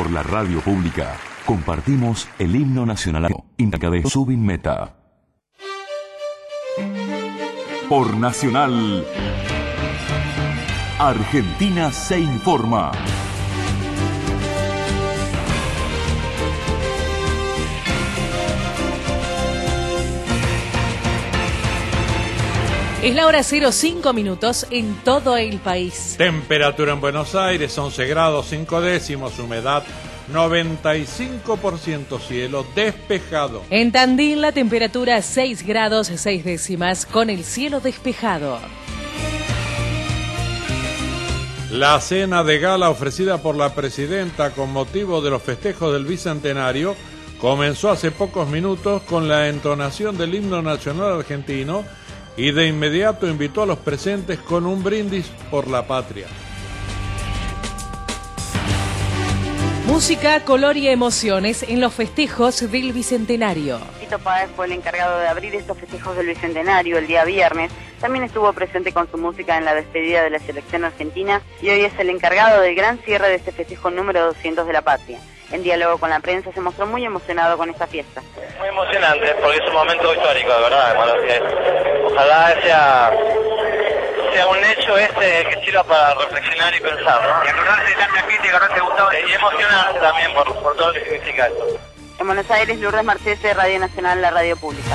Por la radio pública compartimos el himno nacional de Subin Meta. Por Nacional, Argentina se informa. Es la hora 05 minutos en todo el país. Temperatura en Buenos Aires, 11 grados 5 décimos, humedad 95%, cielo despejado. En Tandil la temperatura 6 grados 6 décimas con el cielo despejado. La cena de gala ofrecida por la presidenta con motivo de los festejos del Bicentenario comenzó hace pocos minutos con la entonación del himno nacional argentino y de inmediato invitó a los presentes con un brindis por la patria. Música, color y emociones en los festejos del Bicentenario. Tito Páez fue el encargado de abrir estos festejos del Bicentenario el día viernes. También estuvo presente con su música en la despedida de la selección argentina y hoy es el encargado del gran cierre de este festejo número 200 de la patria. En diálogo con la prensa se mostró muy emocionado con esta fiesta. Muy emocionante porque es un momento histórico, de verdad, hermano. Ojalá sea un hecho que sirva para reflexionar y pensar, ¿no? Y acordarse de tanta gente, acordarse de Gustavo. Y emocionarse también por todo lo que significa esto. En Buenos Aires, Lourdes Marchese, Radio Nacional, la radio pública.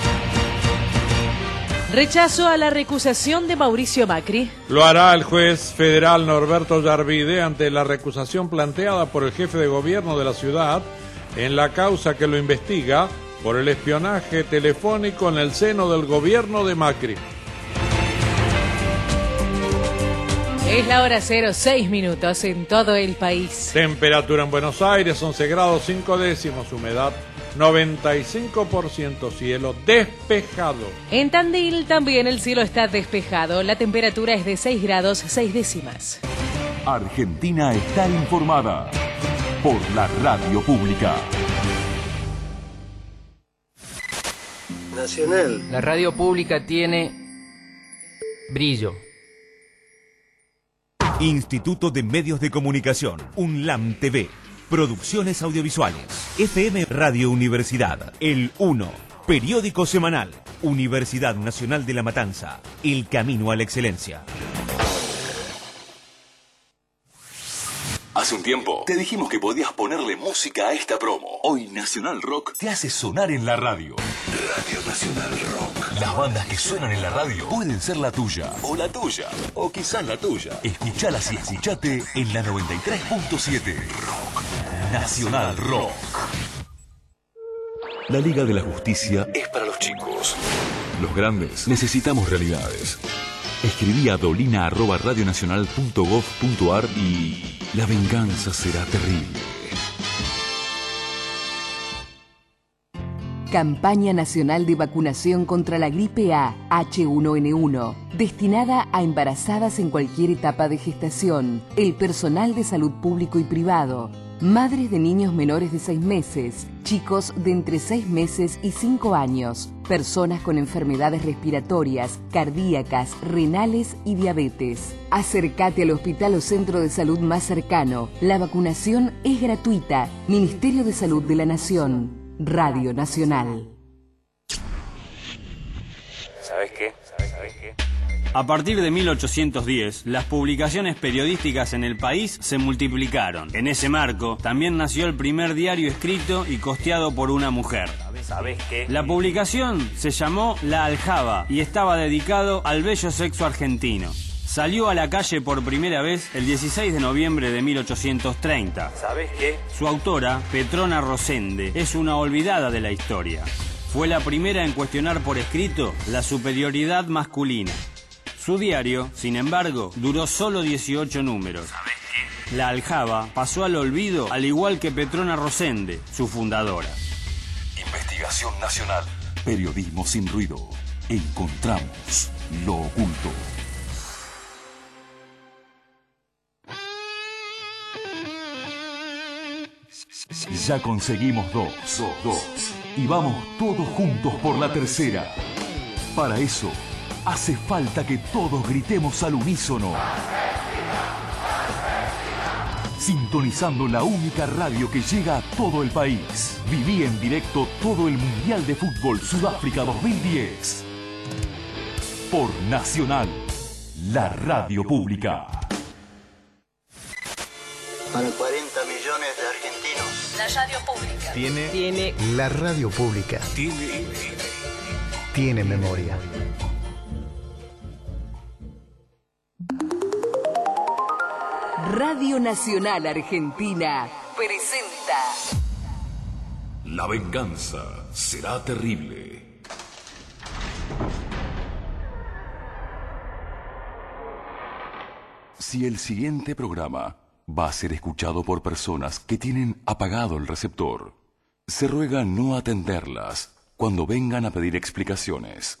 Rechazo a la recusación de Mauricio Macri. Lo hará el juez federal Norberto Yarvide ante la recusación planteada por el jefe de gobierno de la ciudad en la causa que lo investiga por el espionaje telefónico en el seno del gobierno de Macri. Es la hora 06 minutos en todo el país. Temperatura en Buenos Aires, 11 grados 5 décimos, humedad 95%, cielo despejado. En Tandil también el cielo está despejado, la temperatura es de 6 grados 6 décimas. Argentina está informada por la radio pública. Nacional. La radio pública tiene brillo. Instituto de Medios de Comunicación, UNLAM TV, Producciones Audiovisuales, FM Radio Universidad, El 1, Periódico Semanal, Universidad Nacional de La Matanza, El Camino a la Excelencia. Hace un tiempo te dijimos que podías ponerle música a esta promo. Hoy Nacional Rock te hace sonar en la radio. Radio Nacional Rock. Las bandas que suenan en la radio pueden ser la tuya, o la tuya, o quizás la tuya. Escuchalas y escuchate en la 93.7. Rock Nacional Rock. La Liga de la Justicia es para los chicos. Los grandes necesitamos realidades. Escribí a dolina@radionacional.gov.ar y la venganza será terrible. Campaña Nacional de Vacunación contra la Gripe A H1N1, destinada a embarazadas en cualquier etapa de gestación, el personal de salud público y privado, madres de niños menores de 6 meses, chicos de entre 6 meses y 5 años, personas con enfermedades respiratorias, cardíacas, renales y diabetes. Acércate al hospital o centro de salud más cercano. La vacunación es gratuita. Ministerio de Salud de la Nación. Radio Nacional. ¿Sabes qué? A partir de 1810, las publicaciones periodísticas en el país se multiplicaron. En ese marco, también nació el primer diario escrito y costeado por una mujer. ¿Sabes qué? La publicación se llamó La Aljaba y estaba dedicado al bello sexo argentino. Salió a la calle por primera vez el 16 de noviembre de 1830. ¿Sabes qué? Su autora, Petrona Rosende, es una olvidada de la historia. Fue la primera en cuestionar por escrito la superioridad masculina. Su diario, sin embargo, duró solo 18 números. ¿Sabes qué? La Aljaba pasó al olvido al igual que Petrona Rosende, su fundadora. Investigación Nacional. Periodismo sin ruido. Encontramos lo oculto. Ya conseguimos dos. Y vamos todos juntos por la tercera. Para eso, hace falta que todos gritemos al unísono. sintonizando la única radio que llega a todo el país. Viví en directo todo el Mundial de Fútbol Sudáfrica 2010. Por Nacional, la radio pública. Para 40 millones de argentinos. La radio pública. Tiene. La radio pública. Tiene memoria. Radio Nacional Argentina presenta La venganza será terrible. Si el siguiente programa va a ser escuchado por personas que tienen apagado el receptor, se ruega no atenderlas cuando vengan a pedir explicaciones.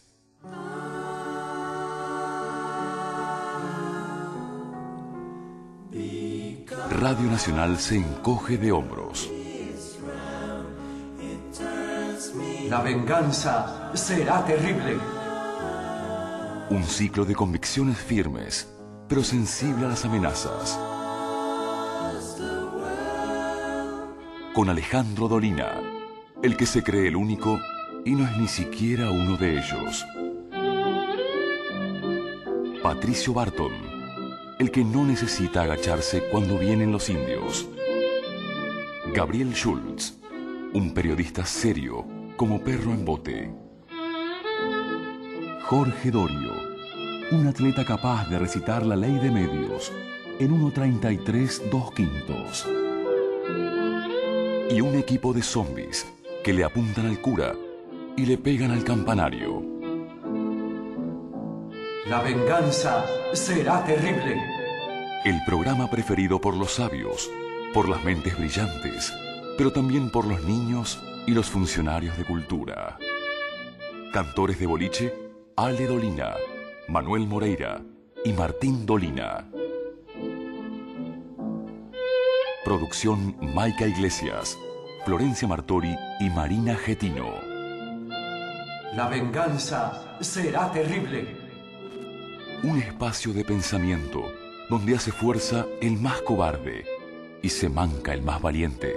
Radio Nacional se encoge de hombros. La venganza será terrible. Un ciclo de convicciones firmes, pero sensible a las amenazas. Con Alejandro Dolina, el que se cree el único y no es ni siquiera uno de ellos. Patricio Barton, el que no necesita agacharse cuando vienen los indios. Gabriel Schultz, un periodista serio como perro en bote. Jorge Dorio, un atleta capaz de recitar la ley de medios en 1:33 2/5. Y un equipo de zombies que le apuntan al cura y le pegan al campanario. La venganza será terrible. El programa preferido por los sabios, por las mentes brillantes, pero también por los niños y los funcionarios de cultura. Cantores de boliche, Ale Dolina, Manuel Moreira y Martín Dolina. Producción Maica Iglesias, Florencia Martori y Marina Getino. La venganza será terrible. Un espacio de pensamiento donde hace fuerza el más cobarde y se manca el más valiente.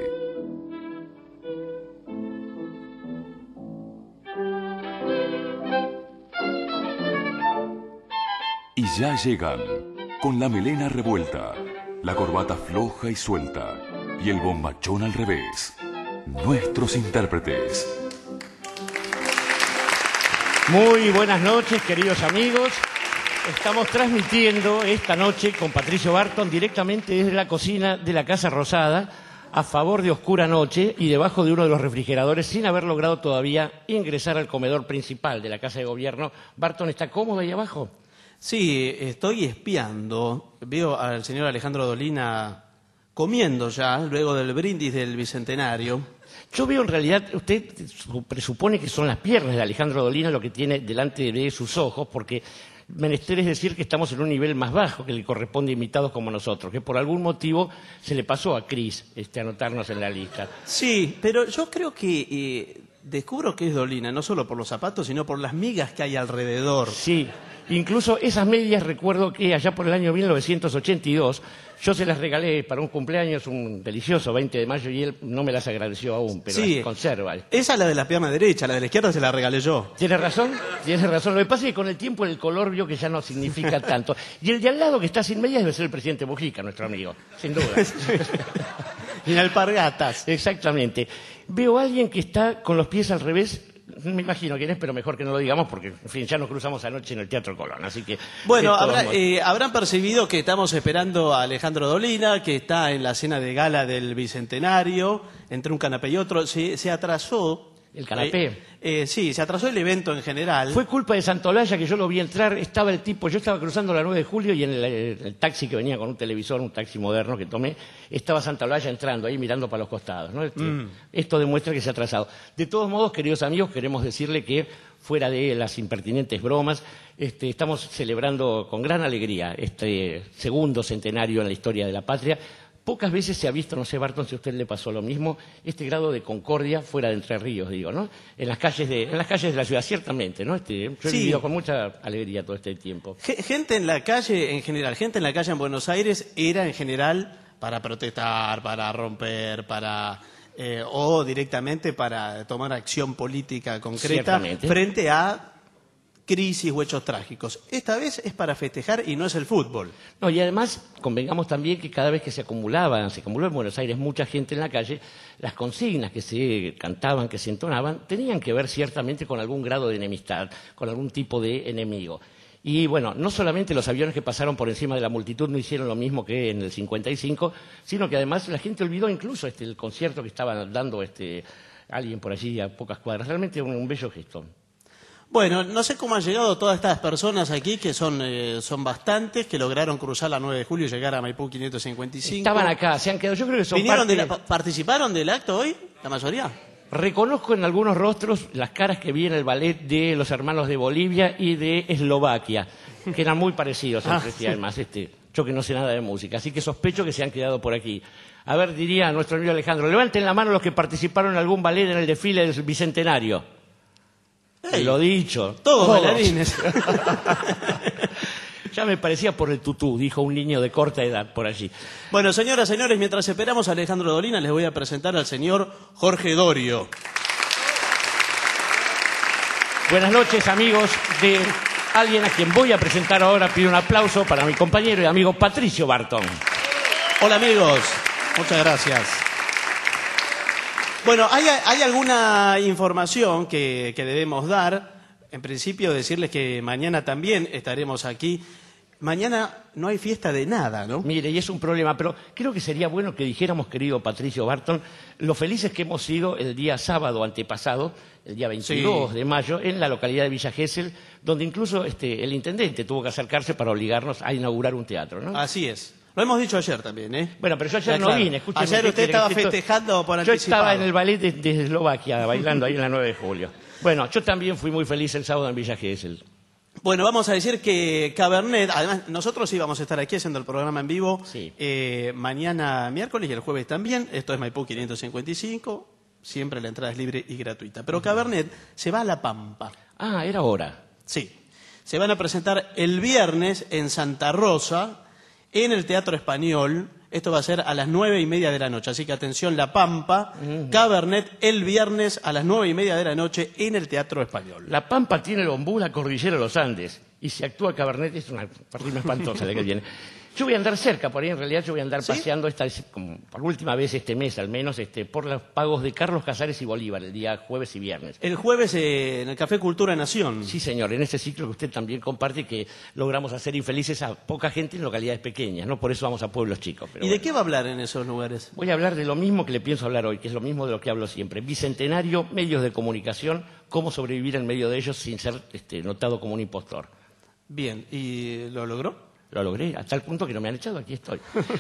Y ya llegan, con la melena revuelta, la corbata floja y suelta y el bombachón al revés, nuestros intérpretes. Muy buenas noches, queridos amigos. Estamos transmitiendo esta noche con Patricio Barton directamente desde la cocina de la Casa Rosada, a favor de Oscura Noche y debajo de uno de los refrigeradores, sin haber logrado todavía ingresar al comedor principal de la Casa de Gobierno. Barton, ¿está cómodo ahí abajo? Sí, estoy espiando. Veo al señor Alejandro Dolina comiendo ya, luego del brindis del Bicentenario. Yo veo en realidad, usted presupone que son las piernas de Alejandro Dolina lo que tiene delante de sus ojos, porque menester es decir que estamos en un nivel más bajo que le corresponde a invitados como nosotros, que por algún motivo se le pasó a Cris anotarnos en la lista. Sí, pero yo creo que descubro que es Dolina, no solo por los zapatos, sino por las migas que hay alrededor. Sí, incluso esas medias recuerdo que allá por el año 1982 yo se las regalé para un cumpleaños, un delicioso 20 de mayo, y él no me las agradeció aún, pero sí, las conserva. Esa es la de la pierna derecha, la de la izquierda se la regalé yo. Tiene razón. Lo que pasa es que con el tiempo el color vio que ya no significa tanto. Y el de al lado que está sin medias debe ser el presidente Mujica, nuestro amigo, sin duda. En alpargatas. Exactamente. Veo a alguien que está con los pies al revés. Me imagino quién es, pero mejor que no lo digamos porque, en fin, ya nos cruzamos anoche en el Teatro Colón, así que... Bueno, habrán percibido que estamos esperando a Alejandro Dolina, que está en la cena de gala del Bicentenario, entre un canapé y otro. Se atrasó... ¿El canapé? Sí, se atrasó el evento en general. Fue culpa de Santolaya que yo lo vi entrar, estaba el tipo, yo estaba cruzando la 9 de julio y en el taxi que venía con un televisor, un taxi moderno que tomé, estaba Santolaya entrando ahí mirando para los costados, ¿no? Esto demuestra que se ha atrasado. De todos modos, queridos amigos, queremos decirle que fuera de las impertinentes bromas, estamos celebrando con gran alegría este segundo centenario en la historia de la patria. Pocas veces se ha visto, no sé, Barton, si a usted le pasó lo mismo, este grado de concordia fuera de Entre Ríos, digo, ¿no? En las calles de la ciudad, ciertamente, ¿no? Yo he vivido con mucha alegría todo este tiempo. Gente en la calle, en general, gente en la calle en Buenos Aires era, en general, para protestar, para romper, o directamente para tomar acción política concreta frente a crisis o hechos trágicos. Esta vez es para festejar y no es el fútbol. No, y además convengamos también que cada vez que se acumuló en Buenos Aires mucha gente en la calle, las consignas que se cantaban, que se entonaban, tenían que ver ciertamente con algún grado de enemistad, con algún tipo de enemigo. Y bueno, no solamente los aviones que pasaron por encima de la multitud no hicieron lo mismo que en el 55, sino que además la gente olvidó incluso el concierto que estaba dando alguien por allí a pocas cuadras. Realmente un bello gesto. Bueno, no sé cómo han llegado todas estas personas aquí, que son bastantes, que lograron cruzar la 9 de julio y llegar a Maipú 555. Estaban acá, se han quedado, yo creo que son ¿Participaron del acto hoy, la mayoría? Reconozco en algunos rostros las caras que vi en el ballet de los hermanos de Bolivia y de Eslovaquia, que eran muy parecidos entre sí, además, yo que no sé nada de música, así que sospecho que se han quedado por aquí. A ver, diría nuestro amigo Alejandro, levanten la mano los que participaron en algún ballet en el desfile del Bicentenario. Hey, lo dicho. Todos bailarines. Ya me parecía por el tutú, dijo un niño de corta edad por allí. Bueno, señoras, señores, mientras esperamos a Alejandro Dolina, les voy a presentar al señor Jorge Dorio. Buenas noches, amigos de alguien a quien voy a presentar ahora. Pido un aplauso para mi compañero y amigo Patricio Barton. Hola, amigos. Muchas gracias. Bueno, hay alguna información que debemos dar. En principio, decirles que mañana también estaremos aquí. Mañana no hay fiesta de nada, ¿no? Mire, y es un problema, pero creo que sería bueno que dijéramos, querido Patricio Barton, lo felices que hemos sido el día sábado antepasado, el día 22 de mayo, en la localidad de Villa Gesell, donde incluso el intendente tuvo que acercarse para obligarnos a inaugurar un teatro, ¿no? Así es. Lo hemos dicho ayer también, ¿eh? Bueno, pero yo ayer no vine. Escúcheme, ayer usted estaba festejando por anticipado. Yo estaba en el ballet de Eslovaquia, bailando ahí en la 9 de julio. Bueno, yo también fui muy feliz el sábado en Villa Gesell. Bueno, vamos a decir que Cabernet, además nosotros íbamos a estar aquí haciendo el programa en vivo mañana miércoles y el jueves también. Esto es Maipú 555, siempre la entrada es libre y gratuita. Pero Cabernet se va a La Pampa. Ah, era hora. Sí, se van a presentar el viernes en Santa Rosa, en el Teatro Español. Esto va a ser a las 9:30 de la noche. Así que atención, La Pampa, Cabernet, el viernes a las 9:30 de la noche en el Teatro Español. La Pampa tiene el ombú, la cordillera de los Andes. Y si actúa Cabernet es una partida espantosa de que viene. Yo voy a andar cerca, por ahí en realidad yo voy a andar paseando como por última vez este mes al menos, por los pagos de Carlos Casares y Bolívar, el día jueves y viernes. El jueves en el Café Cultura Nación. Sí, señor, en ese ciclo que usted también comparte, que logramos hacer infelices a poca gente en localidades pequeñas, ¿no? Por eso vamos a pueblos chicos. Pero ¿Y de qué va a hablar en esos lugares? Voy a hablar de lo mismo que le pienso hablar hoy, que es lo mismo de lo que hablo siempre. Bicentenario, medios de comunicación, cómo sobrevivir en medio de ellos sin ser notado como un impostor. Bien, ¿y lo logró? Lo logré, hasta el punto que no me han echado, aquí estoy.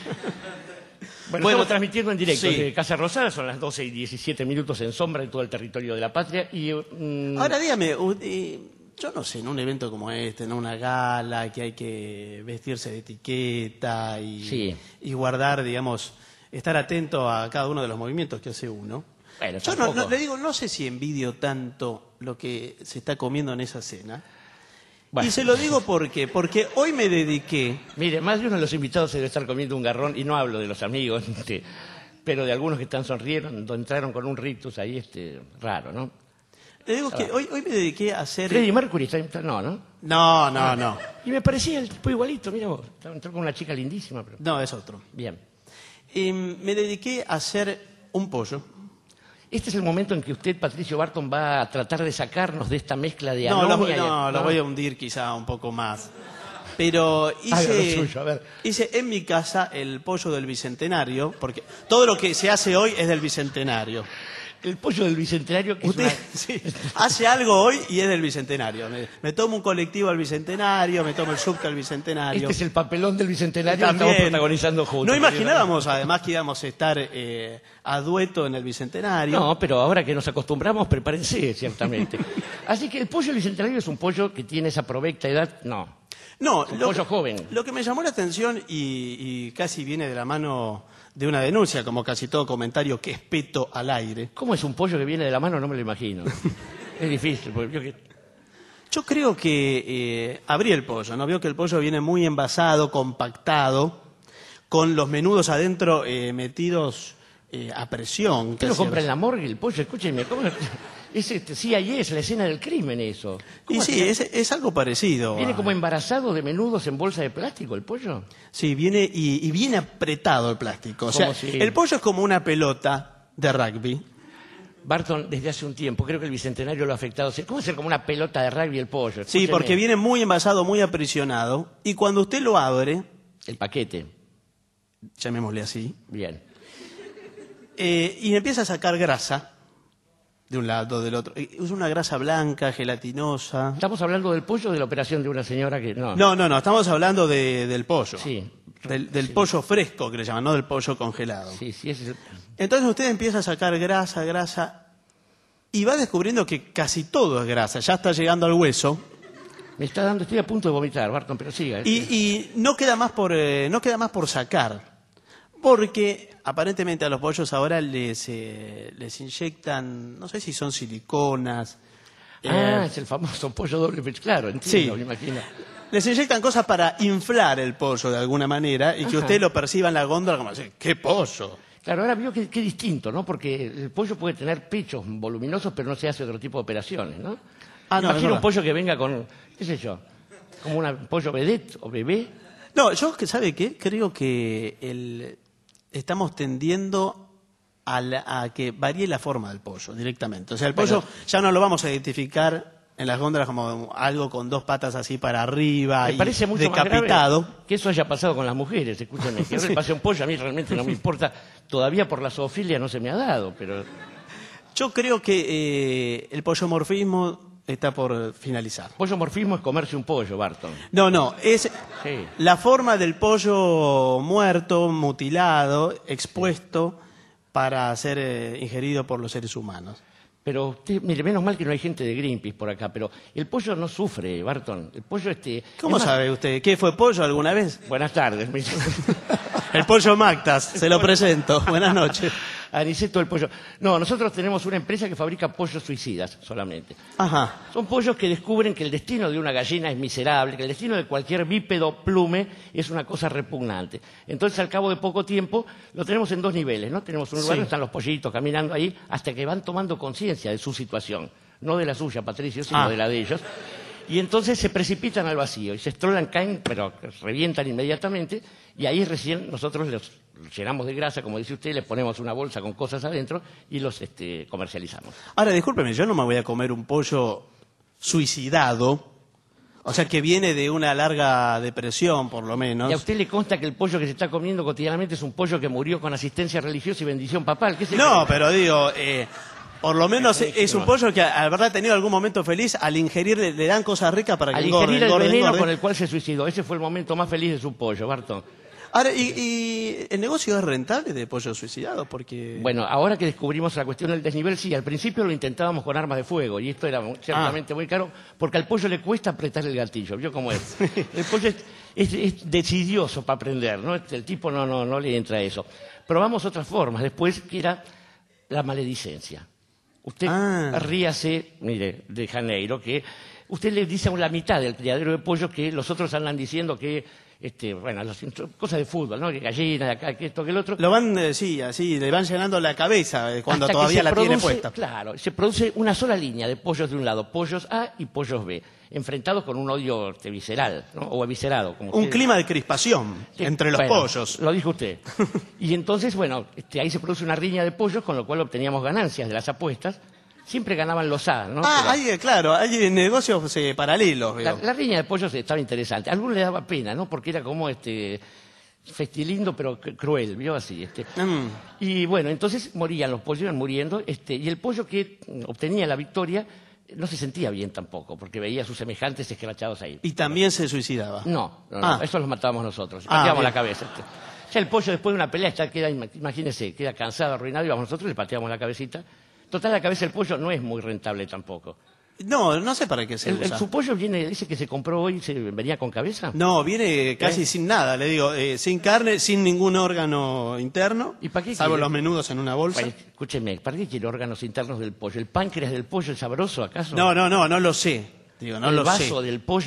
Bueno, estamos transmitiendo en directo desde Casa Rosada, son las 12:17 en sombra en todo el territorio de la patria. Y, ahora dígame, yo no sé, en un evento como este, en una gala, que hay que vestirse de etiqueta y guardar, digamos, estar atento a cada uno de los movimientos que hace uno. Bueno, yo le digo, no sé si envidio tanto lo que se está comiendo en esa cena. Bueno. Y se lo digo porque hoy me dediqué... Mire, más de uno de los invitados se debe estar comiendo un garrón, y no hablo de los amigos, pero de algunos que están sonriendo, entraron con un rictus ahí raro, ¿no? Le digo que hoy me dediqué a hacer... Freddie Mercury está... No. No. Y me parecía el tipo igualito, mira vos, entró con una chica lindísima. Pero... No, es otro. Bien. Me dediqué a hacer un pollo. Este es el momento en que usted, Patricio Barton, va a tratar de sacarnos de esta mezcla de anomia. No, lo voy a hundir quizá un poco más. Pero hice en mi casa el pollo del Bicentenario, porque todo lo que se hace hoy es del Bicentenario. El pollo del Bicentenario... Que usted hace algo hoy y es del Bicentenario. Me tomo un colectivo al Bicentenario, me tomo el subte al Bicentenario. Este es el papelón del Bicentenario que estamos protagonizando juntos. No imaginábamos, además, que íbamos a estar a dueto en el Bicentenario. No, pero ahora que nos acostumbramos, prepárense, ciertamente. Así que el pollo del Bicentenario es un pollo que tiene esa provecta edad, no, un pollo joven. Lo que me llamó la atención y casi viene de la mano de una denuncia, como casi todo comentario que espeto al aire. ¿Cómo es un pollo que viene de la mano? No me lo imagino. Es difícil. Porque yo creo que abrí el pollo, ¿no? Veo que el pollo viene muy envasado, compactado, con los menudos adentro metidos a presión. ¿Qué lo compra en la morgue el pollo? Escúcheme, ¿cómo? CIA, es la escena del crimen eso. Y sí, es algo parecido. ¿Viene como embarazado de menudos en bolsa de plástico el pollo? Sí, viene y viene apretado el plástico. O sea, el pollo es como una pelota de rugby. Barton, desde hace un tiempo, creo que el Bicentenario lo ha afectado. ¿Cómo ser como una pelota de rugby el pollo? Escúcheme. Sí, porque viene muy envasado, muy aprisionado. Y cuando usted lo abre... El paquete. Llamémosle así. Bien. Y empieza a sacar grasa. De un lado, del otro. Es una grasa blanca, gelatinosa. ¿Estamos hablando del pollo o de la operación de una señora que...? No, estamos hablando del pollo. Sí. Del pollo fresco, que le llaman, no del pollo congelado. Sí, ese es el... Entonces usted empieza a sacar grasa, y va descubriendo que casi todo es grasa. Ya está llegando al hueso. Estoy a punto de vomitar, Barton, pero siga. Y no queda más por sacar. Porque aparentemente a los pollos ahora les inyectan, no sé si son siliconas. Es el famoso pollo doble pecho, claro, entiendo, sí. Me imagino. Les inyectan cosas para inflar el pollo de alguna manera y que usted lo perciba en la góndola como así, ¡qué pollo! Claro, ahora veo que distinto, ¿no? Porque el pollo puede tener pechos voluminosos, pero no se hace otro tipo de operaciones, ¿no? Imagino un pollo que venga con, qué sé yo, como un pollo vedette o bebé. No, yo, ¿sabe qué? Creo que estamos tendiendo a que varíe la forma del pollo directamente. O sea, el pollo ya no lo vamos a identificar en las góndolas como algo con dos patas así para arriba y parece mucho decapitado. Más grave que eso haya pasado con las mujeres, escúchame. Que ahora le pase un pollo, a mí realmente no me importa. Todavía por la zoofilia no se me ha dado, pero... Yo creo que el pollomorfismo está por finalizar. Pollomorfismo es comerse un pollo, Barton. No, es la forma del pollo muerto, mutilado, expuesto para ser ingerido por los seres humanos. Pero usted, mire, menos mal que no hay gente de Greenpeace por acá, pero el pollo no sufre, Barton. El pollo ¿Cómo sabe usted? ¿Qué fue pollo alguna vez? Buenas tardes. El pollo Mactas, se lo presento. Buenas noches. Aniceto el pollo. No, nosotros tenemos una empresa que fabrica pollos suicidas solamente. Ajá. Son pollos que descubren que el destino de una gallina es miserable, que el destino de cualquier bípedo plume es una cosa repugnante. Entonces, al cabo de poco tiempo, lo tenemos en dos niveles, ¿no? Tenemos un lugar donde están los pollitos caminando ahí hasta que van tomando conciencia de su situación. No de la suya, Patricio, sino de la de ellos. Y entonces se precipitan al vacío y se estrolan, caen, pero revientan inmediatamente. Y ahí recién nosotros los llenamos de grasa, como dice usted, les ponemos una bolsa con cosas adentro y los comercializamos. Ahora, discúlpeme, yo no me voy a comer un pollo suicidado, o sea, que viene de una larga depresión, por lo menos. ¿Y a usted le consta que el pollo que se está comiendo cotidianamente es un pollo que murió con asistencia religiosa y bendición papal? ¿Qué se No, pero digo... por lo menos es un pollo que habrá tenido algún momento feliz. Al ingerir le dan cosas ricas para que engorde. Al ingerir el veneno con el cual se suicidó. Ese fue el momento más feliz de su pollo, Barton. Ahora, ¿y el negocio es rentable de pollo suicidado? Porque... Bueno, ahora que descubrimos la cuestión del desnivel, sí. Al principio lo intentábamos con armas de fuego y esto era ciertamente muy caro porque al pollo le cuesta apretar el gatillo. ¿Vio cómo es? El pollo es decidioso para aprender, ¿no? El tipo no le entra a eso. Probamos otras formas después, que era la maledicencia. Usted ríase, mire, de Janeiro, que usted le dice a la mitad del criadero de pollo que los otros andan diciendo que, cosas de fútbol, ¿no? Que gallina, acá, que esto, que el otro. Lo van, así, le van llenando la cabeza cuando todavía la tiene puesta. Claro, se produce una sola línea de pollos de un lado, pollos A y pollos B, enfrentados con un odio visceral, ¿no? O eviscerado. Como un clima de crispación entre los pollos. Lo dijo usted. Y entonces, ahí se produce una riña de pollos, con lo cual obteníamos ganancias de las apuestas. Siempre ganaban los A, ¿no? Hay negocios paralelos. La riña de pollos estaba interesante. A algunos le daba pena, ¿no? Porque era como festilindo, pero cruel, ¿vio? Así. Y bueno, entonces morían los pollos, iban muriendo, y el pollo que obtenía la victoria no se sentía bien tampoco, porque veía a sus semejantes escrachados ahí. ¿Y también se suicidaba? No, eso los matábamos nosotros, pateábamos la cabeza. Ya el pollo después de una pelea imagínese, queda cansado, arruinado, íbamos nosotros y le pateamos la cabecita. Total, la cabeza del pollo no es muy rentable tampoco. No sé para qué se usa. ¿Su pollo dice que se compró hoy, venía con cabeza? No, viene casi sin nada, le digo, sin carne, sin ningún órgano interno, ¿Y para qué salvo los menudos en una bolsa. Bueno, escúcheme, ¿para qué quiere órganos internos del pollo? ¿El páncreas del pollo es sabroso, acaso? No lo sé. ¿El vaso del pollo?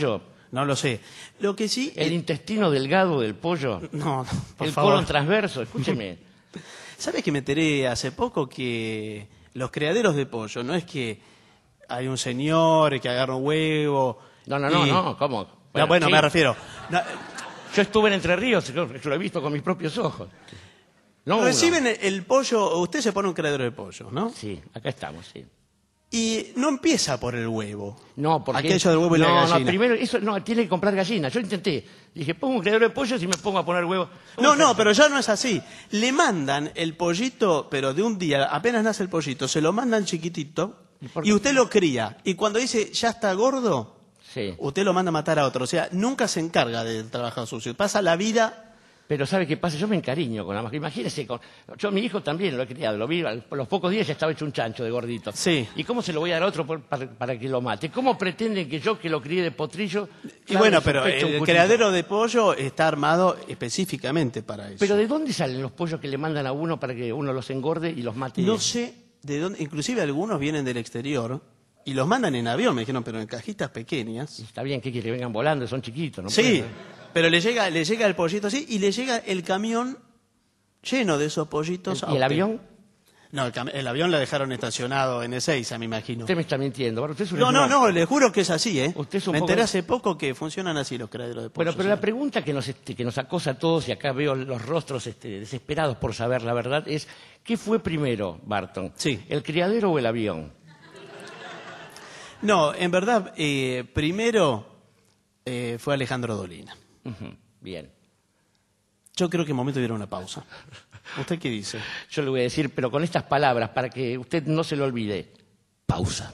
No lo sé. Lo que sí... El intestino delgado del pollo. No, por el favor. colon transverso, escúcheme. ¿Sabes que me enteré hace poco que los criaderos de pollo, no es que hay un señor que agarra un huevo... No, ¿cómo? Bueno, sí. me refiero... No, yo estuve en Entre Ríos, yo lo he visto con mis propios ojos. No reciben el pollo, usted se pone un criadero de pollo, ¿no? Sí, acá estamos, sí. Y no empieza por el huevo. No, porque... Aquello del huevo y la gallina. No, primero, eso, no, tiene que comprar gallina. Yo intenté. Dije, pongo un criadero de pollo y me pongo a poner huevo. No, pero ya no es así. Le mandan el pollito, pero de un día, apenas nace el pollito, se lo mandan chiquitito y usted lo cría. Y cuando dice, ya está gordo, sí, usted lo manda a matar a otro. O sea, nunca se encarga del trabajo sucio. Pasa la vida... Pero ¿sabe qué pasa? Yo me encariño con la mascota. Imagínese, yo mi hijo también lo he criado, lo vi, a los pocos días ya estaba hecho un chancho de gordito. Sí. ¿Y cómo se lo voy a dar a otro para que lo mate? ¿Cómo pretenden que yo, que lo críe de potrillo... Y bueno, pero el criadero de pollo está armado específicamente para eso. ¿Pero de dónde salen los pollos que le mandan a uno para que uno los engorde y los mate? No sé de dónde, inclusive algunos vienen del exterior y los mandan en avión, me dijeron, pero en cajitas pequeñas. Está bien, que vengan volando, son chiquitos, ¿no? Sí. Pero le llega el pollito así y le llega el camión lleno de esos pollitos. ¿Y el avión? No, el avión lo dejaron estacionado en Ezeiza, me imagino. Usted me está mintiendo. Bueno, usted es no, le juro que es así, ¿eh? Me enteré poco... hace poco que funcionan así los criaderos de pollo. Bueno, pero la pregunta que nos acosa a todos, y acá veo los rostros desesperados por saber la verdad, es ¿qué fue primero, Barton? Sí. ¿El criadero o el avión? No, en verdad, primero fue Alejandro Dolina. Bien. Yo creo que en momento de ir a una pausa. ¿Usted qué dice? Yo le voy a decir, pero con estas palabras, para que usted no se lo olvide. Pausa.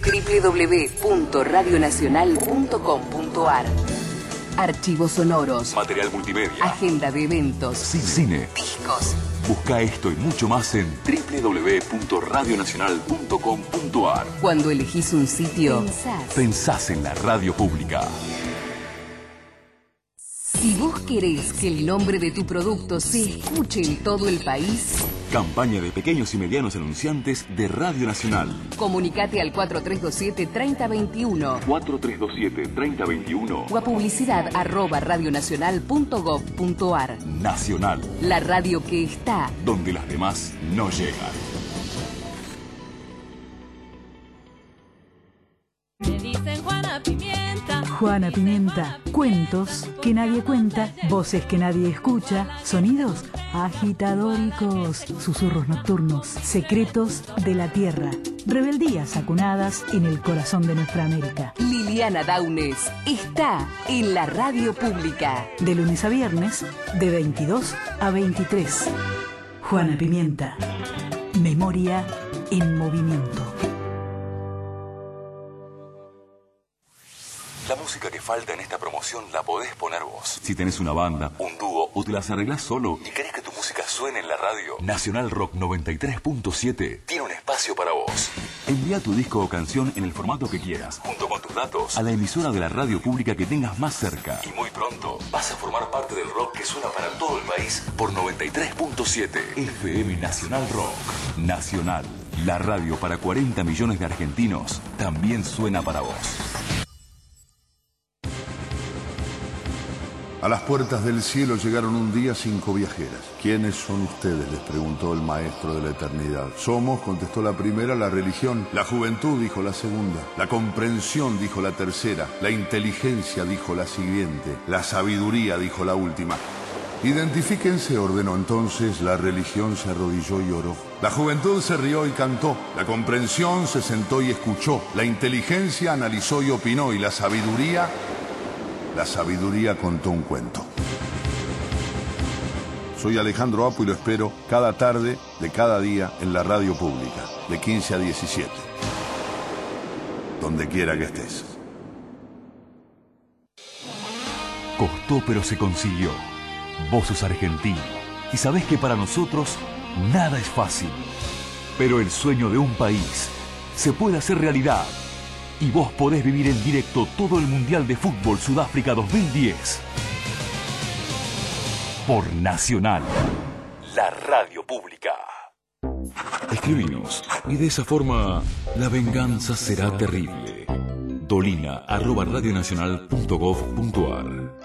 www.radionacional.com.ar Archivos sonoros. Material multimedia. Agenda de eventos. Cine. Discos. Busca esto y mucho más en www.radionacional.com.ar. Cuando elegís un sitio, Pensás en la radio pública. Si vos querés que el nombre de tu producto se escuche en todo el país, Campaña de pequeños y medianos anunciantes de Radio Nacional. comunicate al 4327-3021 4327-3021 o a publicidad@radionacional.gov.ar. Nacional, La radio que está donde las demás no llegan. Me dicen Juana Pimienta. Juana Pimienta, cuentos que nadie cuenta, voces que nadie escucha, sonidos agitadóricos, susurros nocturnos, secretos de la tierra, rebeldías acunadas en el corazón de nuestra América. Liliana Daunes está en la radio pública. De lunes a viernes, de 22 a 23. Juana Pimienta, memoria en movimiento. La música que falta en esta promoción la podés poner vos. Si tenés una banda, un dúo o te las arreglás solo y querés que tu música suene en la radio, Nacional Rock 93.7 tiene un espacio para vos. Envía tu disco o canción en el formato que quieras, junto con tus datos, a la emisora de la radio pública que tengas más cerca. Y muy pronto vas a formar parte del rock que suena para todo el país por 93.7 FM Nacional Rock. Nacional, la radio para 40 millones de argentinos, también suena para vos. A las puertas del cielo llegaron un día 5 viajeras. ¿Quiénes son ustedes?, les preguntó el maestro de la eternidad. Somos, contestó la primera, la religión. La juventud, dijo la segunda. La comprensión, dijo la tercera. La inteligencia, dijo la siguiente. La sabiduría, dijo la última. Identifíquense, ordenó entonces. La religión se arrodilló y oró. La juventud se rió y cantó. La comprensión se sentó y escuchó. La inteligencia analizó y opinó. Y la sabiduría contó un cuento. Soy Alejandro Apo y lo espero cada tarde de cada día en la radio pública, de 15 a 17. Donde quiera que estés. Costó pero se consiguió. Vos sos argentino y sabés que para nosotros nada es fácil. Pero el sueño de un país se puede hacer realidad. Y vos podés vivir en directo todo el Mundial de Fútbol Sudáfrica 2010. Por Nacional, la radio pública. Escribinos y de esa forma la venganza será terrible. dolina@radionacional.gov.ar.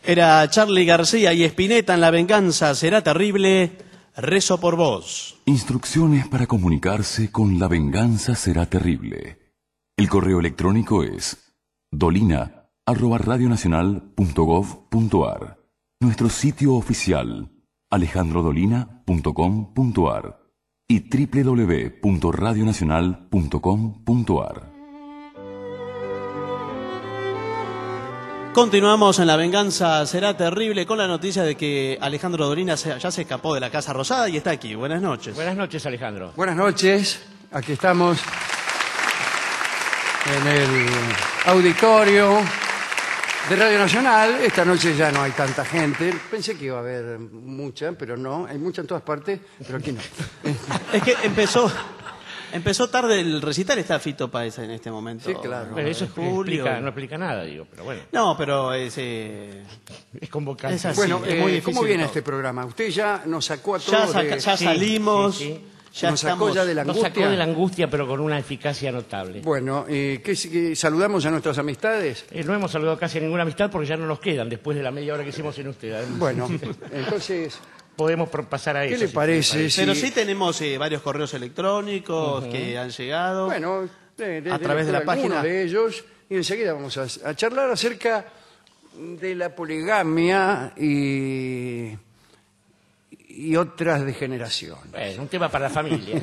Era Charly García y Spinetta en La venganza será terrible. Rezo por vos. Instrucciones para comunicarse con La venganza será terrible. El correo electrónico es dolina@radionacional.gov.ar. Nuestro sitio oficial alejandrodolina.com.ar y www.radionacional.com.ar. Continuamos en La venganza será terrible con la noticia de que Alejandro Dolina ya se escapó de la Casa Rosada y está aquí. Buenas noches. Buenas noches, Alejandro. Buenas noches, aquí estamos en el auditorio de Radio Nacional. Esta noche ya no hay tanta gente. Pensé que iba a haber mucha, pero no. Hay mucha en todas partes, pero aquí no. Es que empezó tarde el recital, está Fito Páez en este momento. Sí, claro. Pero eso Julio. no explica nada, digo, pero bueno. No, pero es convocante. Es así, Bueno, es muy difícil ¿cómo viene todo. este programa? Usted ya nos sacó a todos Ya salimos. Ya nos sacó ya de la Nos angustia. sacó de la angustia, pero con una eficacia notable. Bueno, ¿qué saludamos a nuestras amistades? No hemos saludado casi a ninguna amistad porque ya no nos quedan después de la media hora que hicimos sin usted. Además. Bueno, entonces, podemos pasar a eso. ¿qué le parece? Pero sí tenemos varios correos electrónicos que han llegado. Bueno, a través de la página de ellos, y enseguida vamos a charlar acerca de la poligamia y otras degeneraciones. Bueno, un tema para la familia.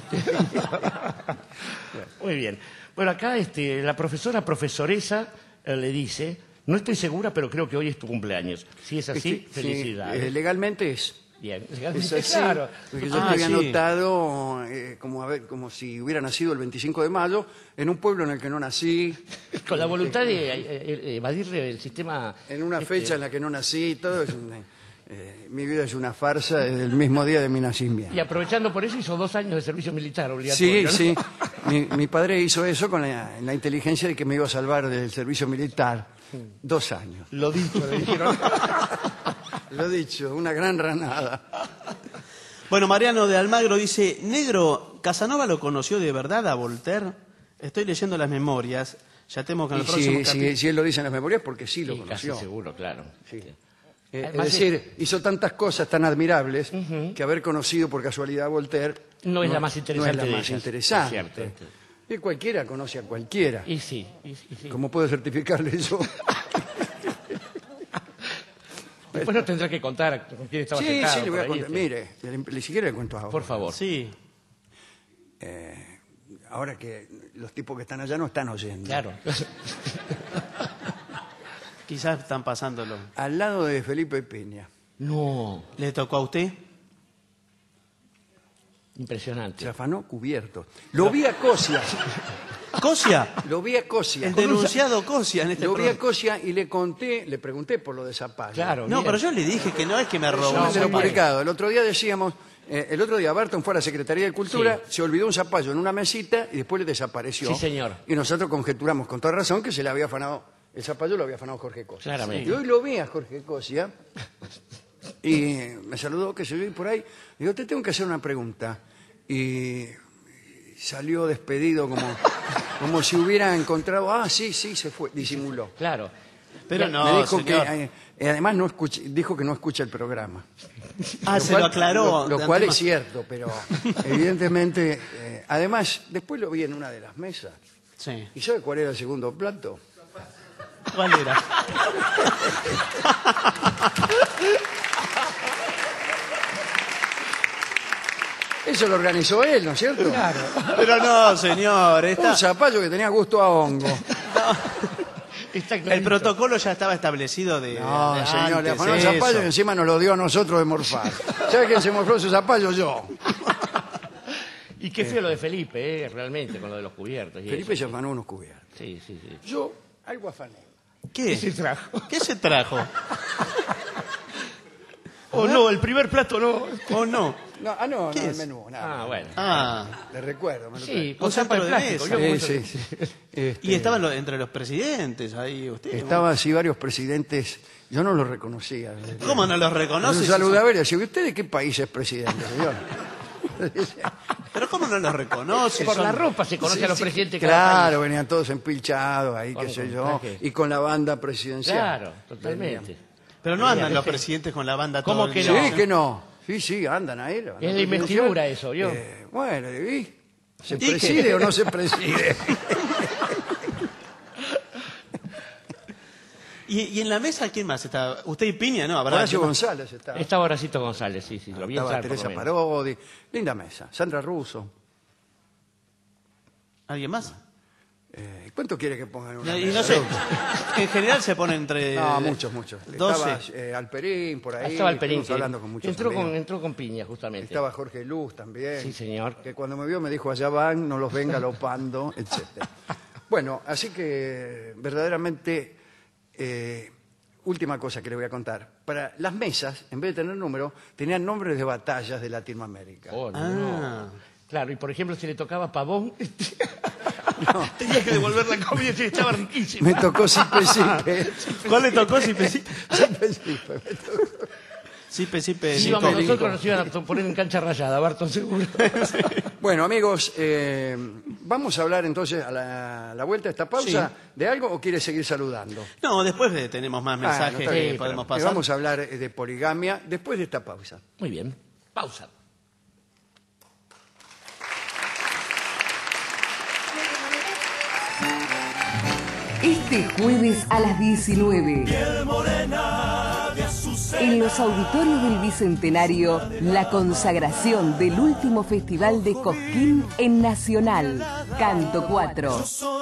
Muy bien. Bueno, acá la profesoresa le dice, no estoy segura, pero creo que hoy es tu cumpleaños. Si es así, felicidades. Legalmente es. Bien, Es así, claro. porque yo te había notado como si hubiera nacido el 25 de mayo en un pueblo en el que no nací. Con la voluntad de evadirle el sistema. En una fecha en la que no nací, todo es mi vida es una farsa desde el mismo día de mi nacimiento. Y aprovechando por eso hizo 2 años de servicio militar obligatorio. Sí, ¿no? sí. Mi padre hizo eso con la inteligencia de que me iba a salvar del servicio militar. 2 años. Lo dicho, le dijeron. Lo dicho, una gran ranada. Bueno, Mariano de Almagro dice, Negro, ¿Casanova lo conoció de verdad a Voltaire? Estoy leyendo las memorias. Ya temo que en el próximo capítulo... Si él lo dice en las memorias, porque sí lo conoció. Casi seguro, claro. Sí. Es decir, hizo tantas cosas tan admirables que haber conocido por casualidad a Voltaire no es la más interesante. No es la más interesante. Cierto. Y cualquiera conoce a cualquiera. Y sí. ¿Cómo puedo certificarle yo? Después nos tendrá que contar con quién estaba sentado. Sí, le voy a por ahí, contar. Mire, ni siquiera le cuento ahora. Por favor. Sí. Ahora que los tipos que están allá no están oyendo. Claro. Quizás están pasándolo. Al lado de Felipe Peña. No. ¿Le tocó a usted? Impresionante. Se afanó cubierto. Lo vi a Cosia. ¿Cosia? Lo vi a Cosia. El denunciado Cosia en este Lo vi programa. a Cosia y le pregunté por lo de Zapallo. Claro. No, pero yo le dije que no es que me robó. No, se lo he Zapallo. publicado. El otro día decíamos, Barton fue a la Secretaría de Cultura, se olvidó un zapallo en una mesita y después le desapareció. Sí, señor. Y nosotros conjeturamos con toda razón que se le había afanado, el zapallo lo había afanado Jorge Cosia. Claramente. Y hoy lo vi a Jorge Cosia y me saludó, que se yo por ahí. Digo, te tengo que hacer una pregunta. Y salió despedido como si hubiera encontrado, sí, se fue, disimuló. Claro. Pero no, Me dijo señor. que además dijo que no escucha el programa. Se lo aclaró. Lo cual es cierto, pero evidentemente, además, después lo vi en una de las mesas. Sí. ¿Y sabe cuál era el segundo plato? ¿Cuál era? Eso lo organizó él, ¿no es cierto? Claro. Pero no, señor. Un zapallo que tenía gusto a hongo. El protocolo ya estaba establecido de No, señor, le antes, afanó el zapallo y eso. encima nos lo dio a nosotros de morfar. ¿Sabe quién se morfó su zapallo? Yo. Y qué feo lo de Felipe, realmente, con lo de los cubiertos. y Felipe eso. se afanó unos cubiertos. Sí. Yo algo afané. ¿Qué se trajo? ¿Qué se trajo? Oh, no, el primer plato no. ¿O no? No, ¿Qué el es? menú. Nada. Bueno. Le recuerdo. Me lo Sí, traigo. con tapa de plástico. mesa. Sí. Y estaban entre los presidentes ahí usted. Estaban así varios presidentes. Yo no los reconocía. ¿Cómo no los reconoce? Un saludo a ver, decía, ¿usted de qué país es presidente, señor? Pero ¿cómo no los reconoce? Por la Son- ropa se conoce a los presidentes de cada Claro, país. venían todos empilchados ahí, qué sé yo, traje. y con la banda presidencial. Claro, totalmente. Pero no andan los presidentes con la banda todo ¿Cómo el que día. no? Sí, que no. Sí, andan ahí. la Es la investidura eso, ¿yo? Bueno, ¿y? ¿Se ¿Y preside qué? o no se preside? ¿Y en la mesa quién más está? ¿Usted y Piña? No, habrá. Horacio González está. Estaba Horacito González, sí, lo vi Estaba entrar por Teresa lo menos. Parodi. Linda mesa. Sandra Russo. ¿Alguien más? ¿Cuánto quiere que pongan una Y mesa? no sé, en general se pone entre... No, muchos. 12. Estaba Alperín por ahí. Estaba Alperín, estuvimos hablando con muchos entró amigos. con Piña, justamente. Estaba Jorge Luz también. Sí, señor. Que cuando me vio me dijo, allá van, no los ven galopando, etc. Bueno, así que verdaderamente, última cosa que le voy a contar. Para las mesas, en vez de tener números, tenían nombres de batallas de Latinoamérica. Oh, no. Claro, y por ejemplo, si le tocaba Pavón, No. tenía que devolver la comida y estaba riquísima. Me tocó Sipe. ¿Cuál le tocó? Sipe. Sipe. Si íbamos nosotros nos iban a poner en cancha rayada, Barton, seguro. Bueno, amigos, vamos a hablar entonces a la vuelta de esta pausa de algo o quiere seguir saludando. No, después tenemos más mensajes está que bien, podemos pero pasar. vamos a hablar de poligamia después de esta pausa. Muy bien, pausa. Este jueves a las 19. En los auditorios del Bicentenario, la consagración del último festival de Cosquín en Nacional, Canto 4.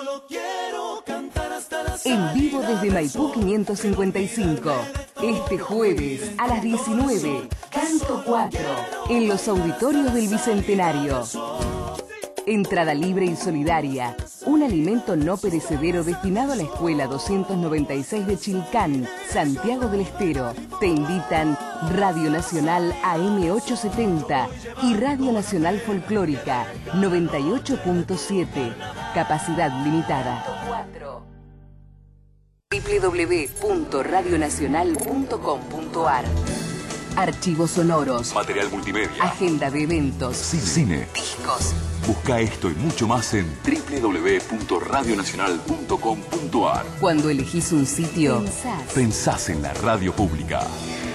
En vivo desde Maipú 555. Este jueves a las 19, Canto 4, en los auditorios del Bicentenario. Entrada libre y solidaria. Un alimento no perecedero destinado a la Escuela 296 de Chilcán, Santiago del Estero. Te invitan Radio Nacional AM870 y Radio Nacional Folclórica 98.7. Capacidad limitada. www.radionacional.com.ar. Archivos sonoros. Material multimedia. Agenda de eventos. Cine. Discos. Busca esto y mucho más en www.radionacional.com.ar. Cuando elegís un sitio, Pensás en la radio pública.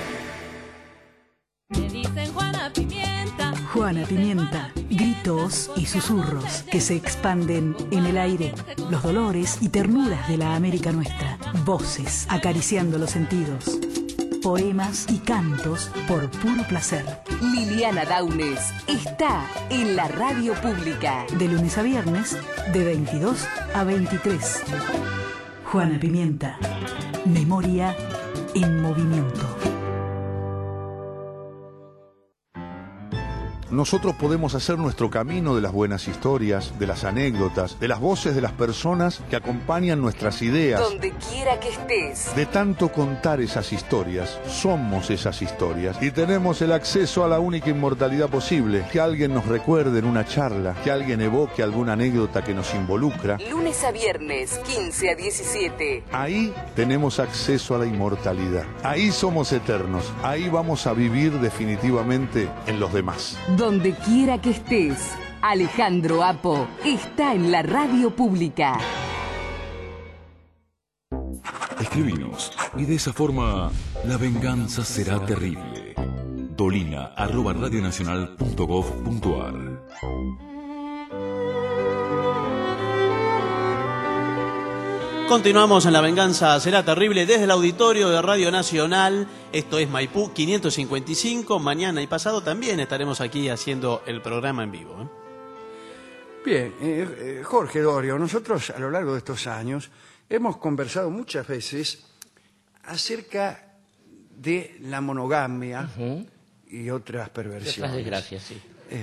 Me dicen Juana Pimienta. Juana Pimienta, gritos y susurros que se expanden en el aire, los dolores y ternuras de la América nuestra, voces acariciando los sentidos, poemas y cantos por puro placer. Liliana Daunes está en la radio pública. De lunes a viernes, de 22 a 23. Juana Pimienta, memoria en movimiento. Nosotros podemos hacer nuestro camino de las buenas historias, de las anécdotas, de las voces de las personas que acompañan nuestras ideas. Donde quiera que estés. De tanto contar esas historias, somos esas historias y tenemos el acceso a la única inmortalidad posible, que alguien nos recuerde en una charla, que alguien evoque alguna anécdota que nos involucra. Lunes a viernes, 15 a 17. Ahí tenemos acceso a la inmortalidad. Ahí somos eternos. Ahí vamos a vivir definitivamente en los demás. Donde quiera que estés, Alejandro Apo está en la radio pública. Escribinos y de esa forma la venganza será terrible. dolina@radionacional.gov.ar. Continuamos en La Venganza Será Terrible desde el auditorio de Radio Nacional. Esto es Maipú 555. Mañana y pasado también estaremos aquí haciendo el programa en vivo. Bien, Jorge Dorio, nosotros a lo largo de estos años hemos conversado muchas veces acerca de la monogamia y otras perversiones. Otras desgracias, sí.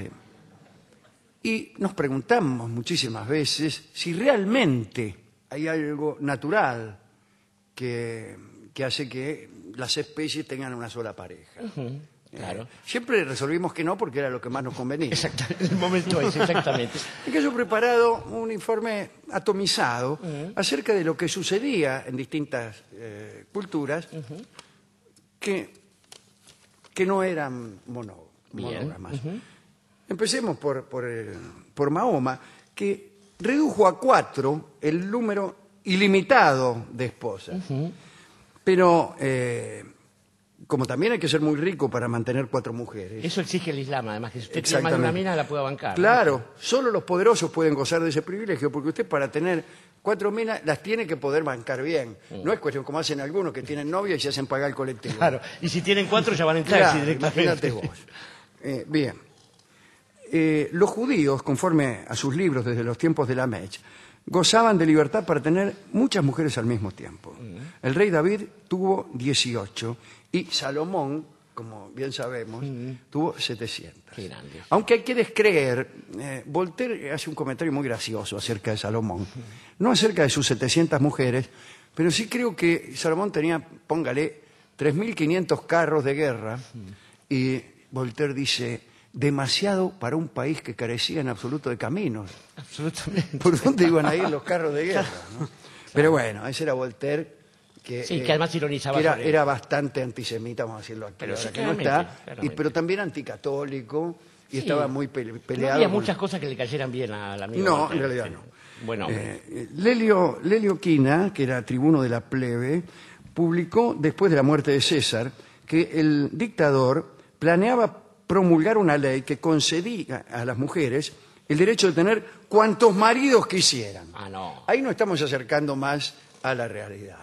Y nos preguntamos muchísimas veces si realmente hay algo natural que hace que las especies tengan una sola pareja. Claro. Siempre resolvimos que no porque era lo que más nos convenía. Exactamente, en el momento ese, exactamente. Es que yo he preparado un informe atomizado acerca de lo que sucedía en distintas culturas que no eran monógamas. Empecemos por Mahoma, que redujo a 4 el número ilimitado de esposas. Pero como también hay que ser muy rico para mantener 4 mujeres. Eso exige el Islam, además, que si usted tiene más de una mina la pueda bancar. Claro, solo los poderosos pueden gozar de ese privilegio, porque usted para tener 4 minas las tiene que poder bancar bien. No es cuestión como hacen algunos que tienen novia y se hacen pagar el colectivo. Claro, y si tienen 4 ya van en taxi Claro, directamente. imagínate vos. Bien. Los judíos, conforme a sus libros desde los tiempos de la Mech, gozaban de libertad para tener muchas mujeres al mismo tiempo. El rey David tuvo 18 y Salomón, como bien sabemos, tuvo 700. Qué grande. Aunque hay que descreer, Voltaire hace un comentario muy gracioso acerca de Salomón. No acerca de sus 700 mujeres, pero sí creo que Salomón tenía, póngale, 3.500 carros de guerra y Voltaire dice, demasiado para un país que carecía en absoluto de caminos. Absolutamente. ¿Por dónde iban a ir los carros de guerra? ¿No? Pero bueno, ese era Voltaire, que, Sí, que además ironizaba que sobre él. era bastante antisemita, vamos a decirlo aquí, Pero ahora sí, que no claramente, está, claramente. pero también anticatólico, y Sí. estaba muy No peleado. había con- muchas cosas que le cayeran bien al amigo. No, Voltaire. en realidad Sí. no. Bueno, Lelio Quina, que era tribuno de la plebe, publicó, después de la muerte de César, que el dictador planeaba promulgar una ley que concedía a las mujeres el derecho de tener cuantos maridos quisieran. no. Ahí nos estamos acercando más a la realidad.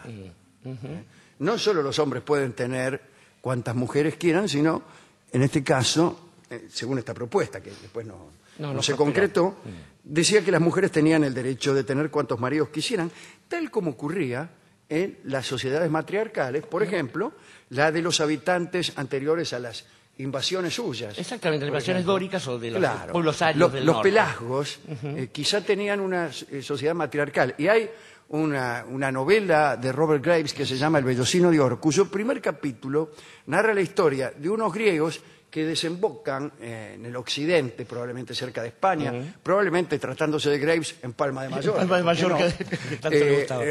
No solo los hombres pueden tener cuantas mujeres quieran, sino, en este caso, según esta propuesta, que después no se prosperó. concretó, decía que las mujeres tenían el derecho de tener cuantos maridos quisieran, tal como ocurría en las sociedades matriarcales, por ejemplo, la de los habitantes anteriores a las invasiones suyas. Exactamente, las Por invasiones ejemplo. dóricas o de los Claro. pueblos arios del Los norte. pelasgos quizá tenían una sociedad matriarcal. Y hay una novela de Robert Graves que se llama El Vellocino de Oro, cuyo primer capítulo narra la historia de unos griegos que desembocan en el occidente, probablemente cerca de España, probablemente tratándose de Graves en Palma de Mallorca. Palma de ¿por qué Mallorca, que tanto le gustaba.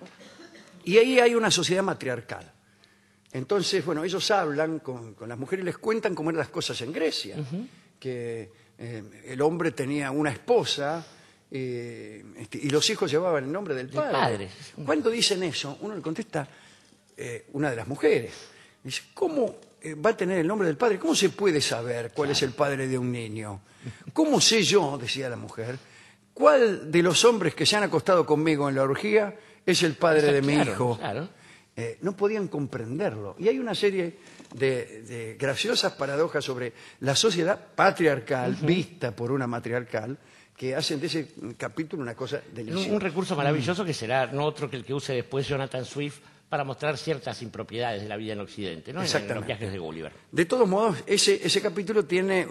Y ahí hay una sociedad matriarcal. Entonces, bueno, ellos hablan con las mujeres y les cuentan cómo eran las cosas en Grecia, que el hombre tenía una esposa y los hijos llevaban el nombre del padre. Cuando dicen eso, uno le contesta una de las mujeres. Dice, ¿cómo va a tener el nombre del padre? ¿Cómo se puede saber cuál es el padre de un niño? ¿Cómo sé yo, decía la mujer, cuál de los hombres que se han acostado conmigo en la orgía es el padre de mi hijo? Claro. No podían comprenderlo. Y hay una serie de graciosas paradojas sobre la sociedad patriarcal, vista por una matriarcal, que hacen de ese capítulo una cosa deliciosa. Un recurso maravilloso que será no otro que el que use después Jonathan Swift para mostrar ciertas impropiedades de la vida en Occidente, ¿no? En Exactamente. los viajes de Gulliver. De todos modos, ese capítulo tiene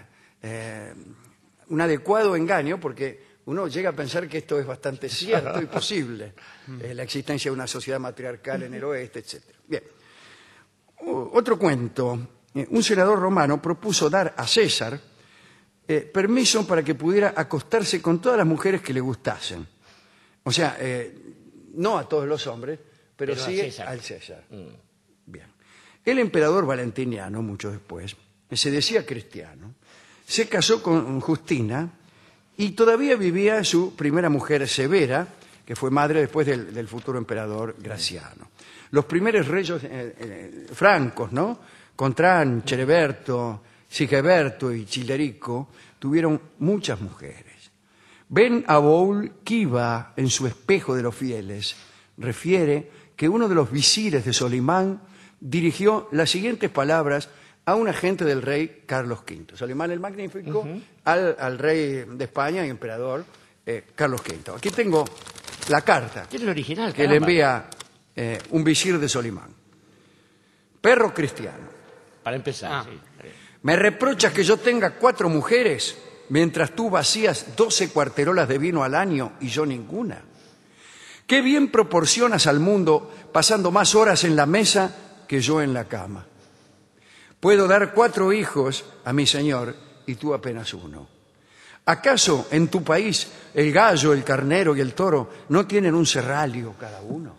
un adecuado engaño, porque uno llega a pensar que esto es bastante cierto y posible, la existencia de una sociedad matriarcal en el oeste, etc. Bien. Otro cuento. Un senador romano propuso dar a César permiso para que pudiera acostarse con todas las mujeres que le gustasen. O sea, no a todos los hombres, pero sí al César. Bien. El emperador Valentiniano, mucho después, se decía cristiano, se casó con Justina y todavía vivía su primera mujer Severa, que fue madre después del futuro emperador Graciano. Los primeros reyes francos, ¿no? Contran, Chereberto, Sigeberto y Childerico tuvieron muchas mujeres. Ben Aboul Kiva, en su Espejo de los Fieles, refiere que uno de los visires de Solimán dirigió las siguientes palabras a un agente del rey Carlos V. Solimán el Magnífico al rey de España y emperador Carlos V. Aquí tengo la carta ¿Quién es el original? que le envía un visir de Solimán. Perro cristiano. Para empezar, sí. ¿Me reprochas que yo tenga 4 mujeres mientras tú vacías 12 cuarterolas de vino al año y yo ninguna? Qué bien proporcionas al mundo pasando más horas en la mesa que yo en la cama. Puedo dar 4 hijos a mi señor y tú apenas uno. ¿Acaso en tu país el gallo, el carnero y el toro no tienen un serralio cada uno?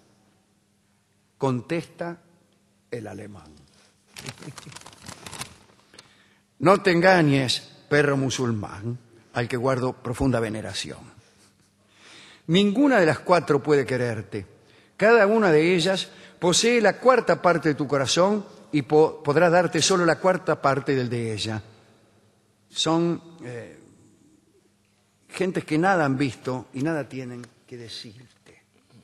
Contesta el alemán. No te engañes, perro musulmán, al que guardo profunda veneración. Ninguna de las 4 puede quererte. Cada una de ellas Posee la cuarta parte de tu corazón y podrá darte solo la cuarta parte del de ella. Son gentes que nada han visto y nada tienen que decirte.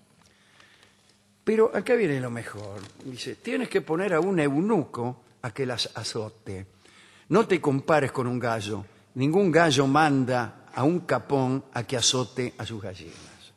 Pero acá viene lo mejor. Dice, tienes que poner a un eunuco a que las azote. No te compares con un gallo. Ningún gallo manda a un capón a que azote a sus gallinas.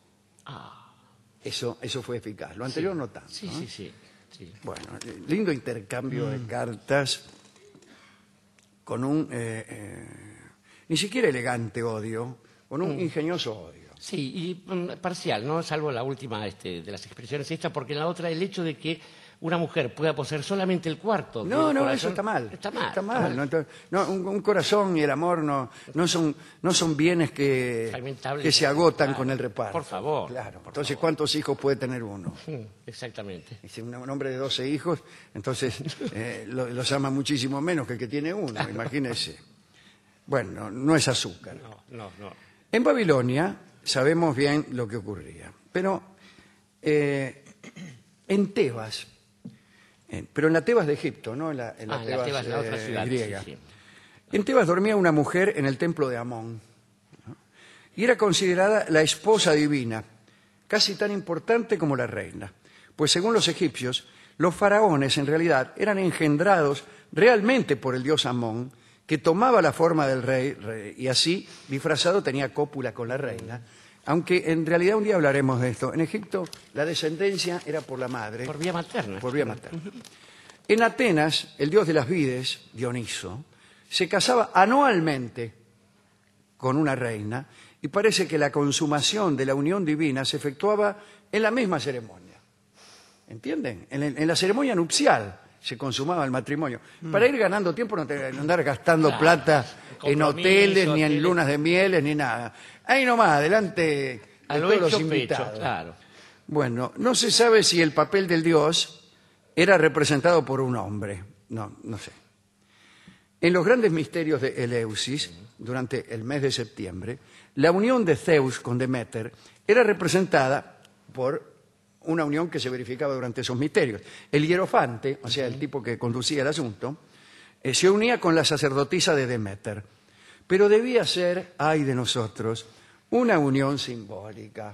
Eso fue eficaz. Lo anterior no tanto. Sí. Bueno, lindo intercambio de cartas con un ni siquiera elegante odio, con un ingenioso odio. Sí, y parcial, ¿no? Salvo la última de las expresiones esta, porque en la otra el hecho de que una mujer pueda poseer solamente el cuarto. No, corazón, eso está mal. Está mal. Está mal. No, un corazón y el amor no son bienes que se agotan con el reparto. Por favor. Claro. Entonces, ¿cuántos hijos puede tener uno? Exactamente. Si un hombre de 12 hijos, entonces los ama muchísimo menos que el que tiene uno, imagínese. Bueno, no es azúcar. No. En Babilonia sabemos bien lo que ocurría, pero en Tebas, pero en la Tebas de Egipto, no en la Tebas, la otra ciudad, griega. sí. En Tebas dormía una mujer en el templo de Amón, ¿no? Y era considerada la esposa divina, casi tan importante como la reina, pues según los egipcios, los faraones en realidad eran engendrados realmente por el dios Amón, que tomaba la forma del rey y así, disfrazado, tenía cópula con la reina. Aunque en realidad un día hablaremos de esto. En Egipto la descendencia era por la madre. Por vía materna. Por vía materna. En Atenas, el dios de las vides, Dioniso, se casaba anualmente con una reina y parece que la consumación de la unión divina se efectuaba en la misma ceremonia. ¿Entienden? En la ceremonia nupcial se consumaba el matrimonio. Para ir ganando tiempo, no andar gastando plata en hoteles, ni en lunas de mieles, ni nada. Ahí nomás, delante de todos los invitados. Claro. Bueno, no se sabe si el papel del dios era representado por un hombre. No sé. En los grandes misterios de Eleusis, durante el mes de septiembre, la unión de Zeus con Deméter era representada por una unión que se verificaba durante esos misterios. El hierofante, o sea, el tipo que conducía el asunto, se unía con la sacerdotisa de Deméter, pero debía ser, ay de nosotros, una unión simbólica.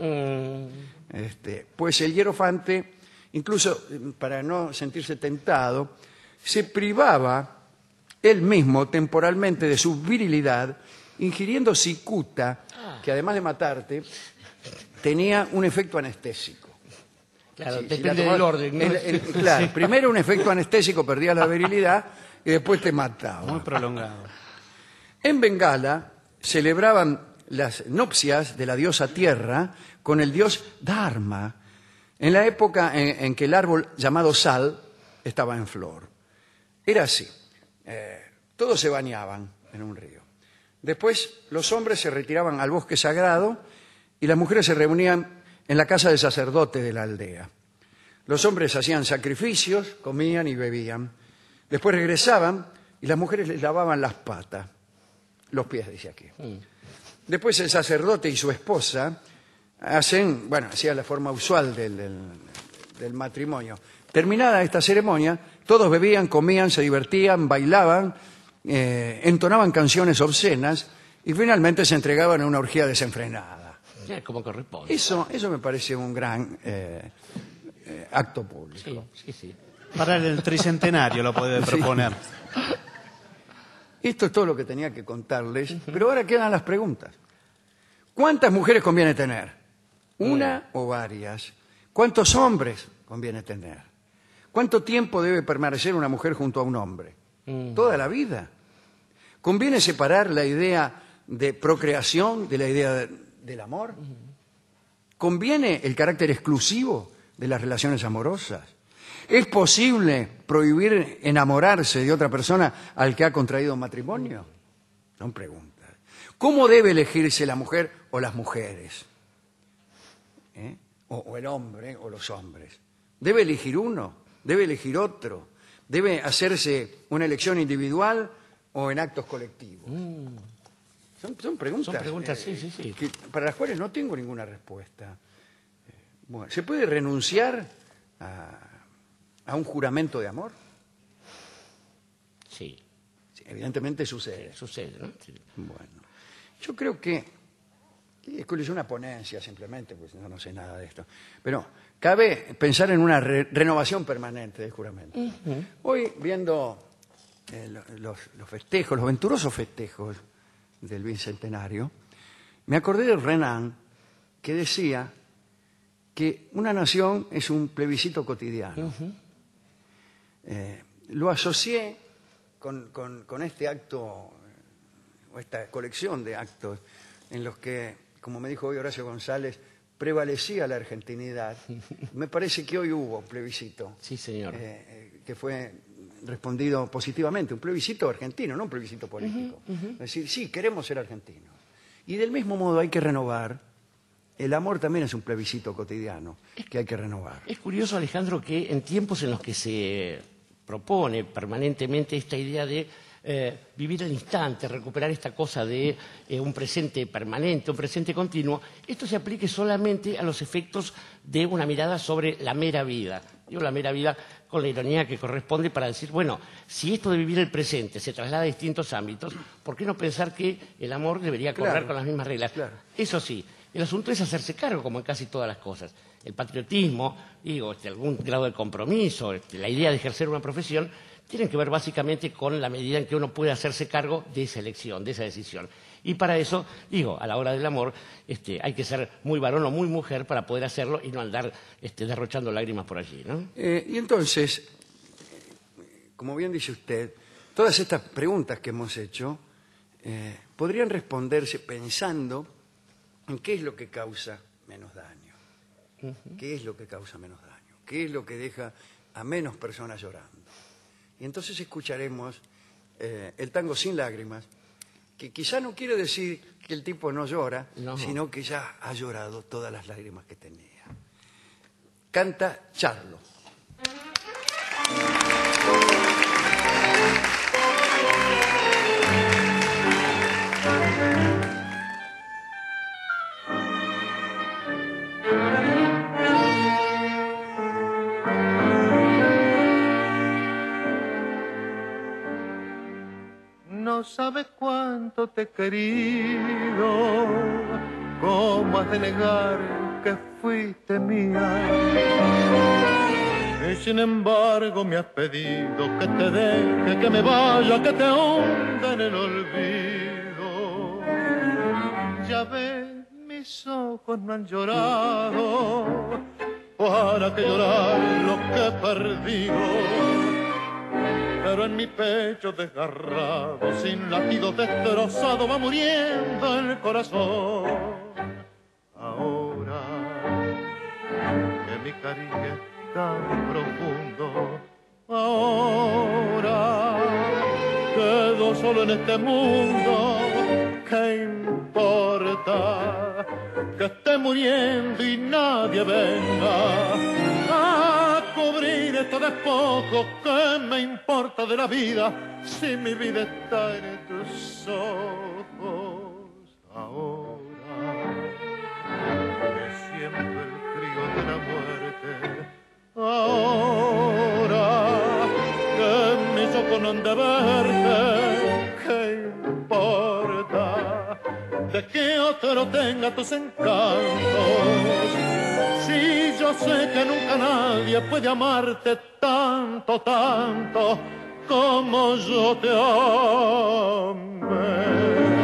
Pues el hierofante, incluso para no sentirse tentado, se privaba él mismo temporalmente de su virilidad, ingiriendo cicuta, que además de matarte, tenía un efecto anestésico. Claro, depende del orden, ¿no? Claro, primero un efecto anestésico, perdías la virilidad y después te mataba. Muy prolongado. En Bengala celebraban las nupcias de la diosa Tierra con el dios Dharma, en la época en que el árbol llamado sal estaba en flor. Era así. Todos se bañaban en un río. Después los hombres se retiraban al bosque sagrado y las mujeres se reunían en la casa del sacerdote de la aldea. Los hombres hacían sacrificios, comían y bebían. Después regresaban y las mujeres les lavaban las patas, los pies, dice aquí. Después el sacerdote y su esposa hacían la forma usual del matrimonio. Terminada esta ceremonia, todos bebían, comían, se divertían, bailaban, entonaban canciones obscenas y finalmente se entregaban a una orgía desenfrenada. Como corresponde. Eso me parece un gran acto público. Sí. Para el tricentenario lo puede proponer. Esto es todo lo que tenía que contarles, pero ahora quedan las preguntas. ¿Cuántas mujeres conviene tener? ¿Una o varias? ¿Cuántos hombres conviene tener? ¿Cuánto tiempo debe permanecer una mujer junto a un hombre? ¿Toda la vida? ¿Conviene separar la idea de procreación de la idea del amor? ¿Conviene el carácter exclusivo de las relaciones amorosas? ¿Es posible prohibir enamorarse de otra persona al que ha contraído matrimonio? Son preguntas. ¿Cómo debe elegirse la mujer o las mujeres? O el hombre o los hombres. ¿Debe elegir uno? ¿Debe elegir otro? ¿Debe hacerse una elección individual o en actos colectivos? Son preguntas. Son preguntas, sí. Para las cuales no tengo ninguna respuesta. Bueno, ¿se puede renunciar a un juramento de amor? Sí. Sí, evidentemente sucede. Sí, sucede, ¿no? Sí. Bueno, yo creo que es una ponencia simplemente, pues no sé nada de esto. Pero cabe pensar en una renovación permanente del juramento. Hoy, viendo los festejos, los venturosos festejos del bicentenario, me acordé de Renan, que decía que una nación es un plebiscito cotidiano. Lo asocié con este acto, o esta colección de actos, en los que, como me dijo hoy Horacio González, prevalecía la argentinidad. Me parece que hoy hubo un plebiscito. Sí, señor. Que fue respondido positivamente, un plebiscito argentino, no un plebiscito político. Es decir, sí, queremos ser argentinos. Y del mismo modo hay que renovar, el amor también es un plebiscito cotidiano que hay que renovar. Es curioso, Alejandro, que en tiempos en los que se propone permanentemente esta idea de vivir el instante, recuperar esta cosa de un presente permanente, un presente continuo, esto se aplique solamente a los efectos de una mirada sobre la mera vida. Digo la mera vida con la ironía que corresponde para decir, bueno, si esto de vivir el presente se traslada a distintos ámbitos, ¿por qué no pensar que el amor debería correr con las mismas reglas? Claro. Eso sí, el asunto es hacerse cargo, como en casi todas las cosas. El patriotismo, algún grado de compromiso, la idea de ejercer una profesión, tienen que ver básicamente con la medida en que uno puede hacerse cargo de esa elección, de esa decisión. Y para eso, a la hora del amor, hay que ser muy varón o muy mujer para poder hacerlo y no andar derrochando lágrimas por allí, ¿no? Y entonces, como bien dice usted, todas estas preguntas que hemos hecho podrían responderse pensando en qué es lo que causa menos daño. ¿Qué es lo que causa menos daño? ¿Qué es lo que deja a menos personas llorando? Y entonces escucharemos el tango Sin Lágrimas, que quizá no quiere decir que el tipo no llora, sino que ya ha llorado todas las lágrimas que tenía. Canta Charlo. No sabes cuánto te he querido, cómo has de negar que fuiste mía. Y sin embargo me has pedido que te deje, que me vaya, que te hunda en el olvido. Ya ves, mis ojos no han llorado, ¿para qué llorar lo que he perdido? Pero en mi pecho desgarrado, sin latidos destrozado, va muriendo el corazón. Ahora que mi cariño es tan profundo, ahora quedo solo en este mundo, ¿qué importa que esté muriendo y nadie venga a cubrir este despojo? ¿Qué me importa de la vida si mi vida está en tus ojos? Ahora que siento el frío de la muerte, ahora que mis ojos no han de verte, ¿qué importa de que otro tenga tus encantos? Si yo sé que nunca nadie puede amarte tanto, tanto como yo te amé.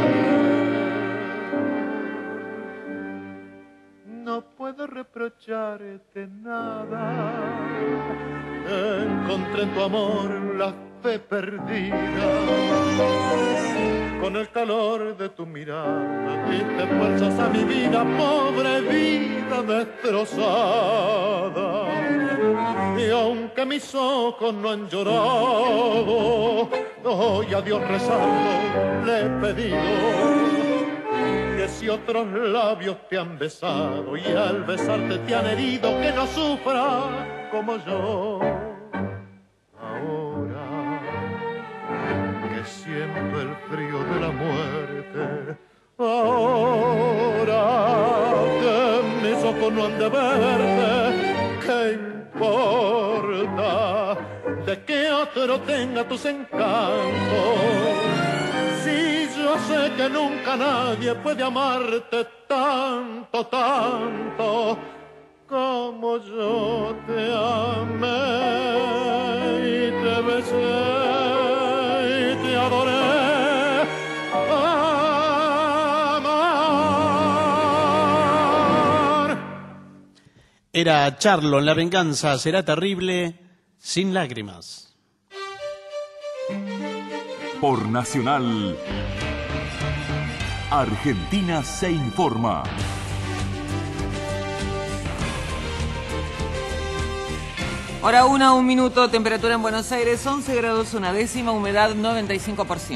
No puedo reprocharte nada, encontré en tu amor la fe perdida. Con el calor de tu mirada diste fuerzas a mi vida, pobre vida destrozada. Y aunque mis ojos no han llorado, hoy a Dios rezando le he pedido que si otros labios te han besado y al besarte te han herido, que no sufra como yo. Ahora que siento el frío de la muerte, ahora que mis ojos no han de verte, ¿qué importa otro tenga tus encantos. Si yo sé que nunca nadie puede amarte tanto, tanto como yo te amé y te besé y te adoré. Era Charlon, La venganza será terrible, sin lágrimas. Por Nacional, Argentina se informa. Hora 1, 1 minuto, temperatura en Buenos Aires 11 grados 1 décima, humedad 95%.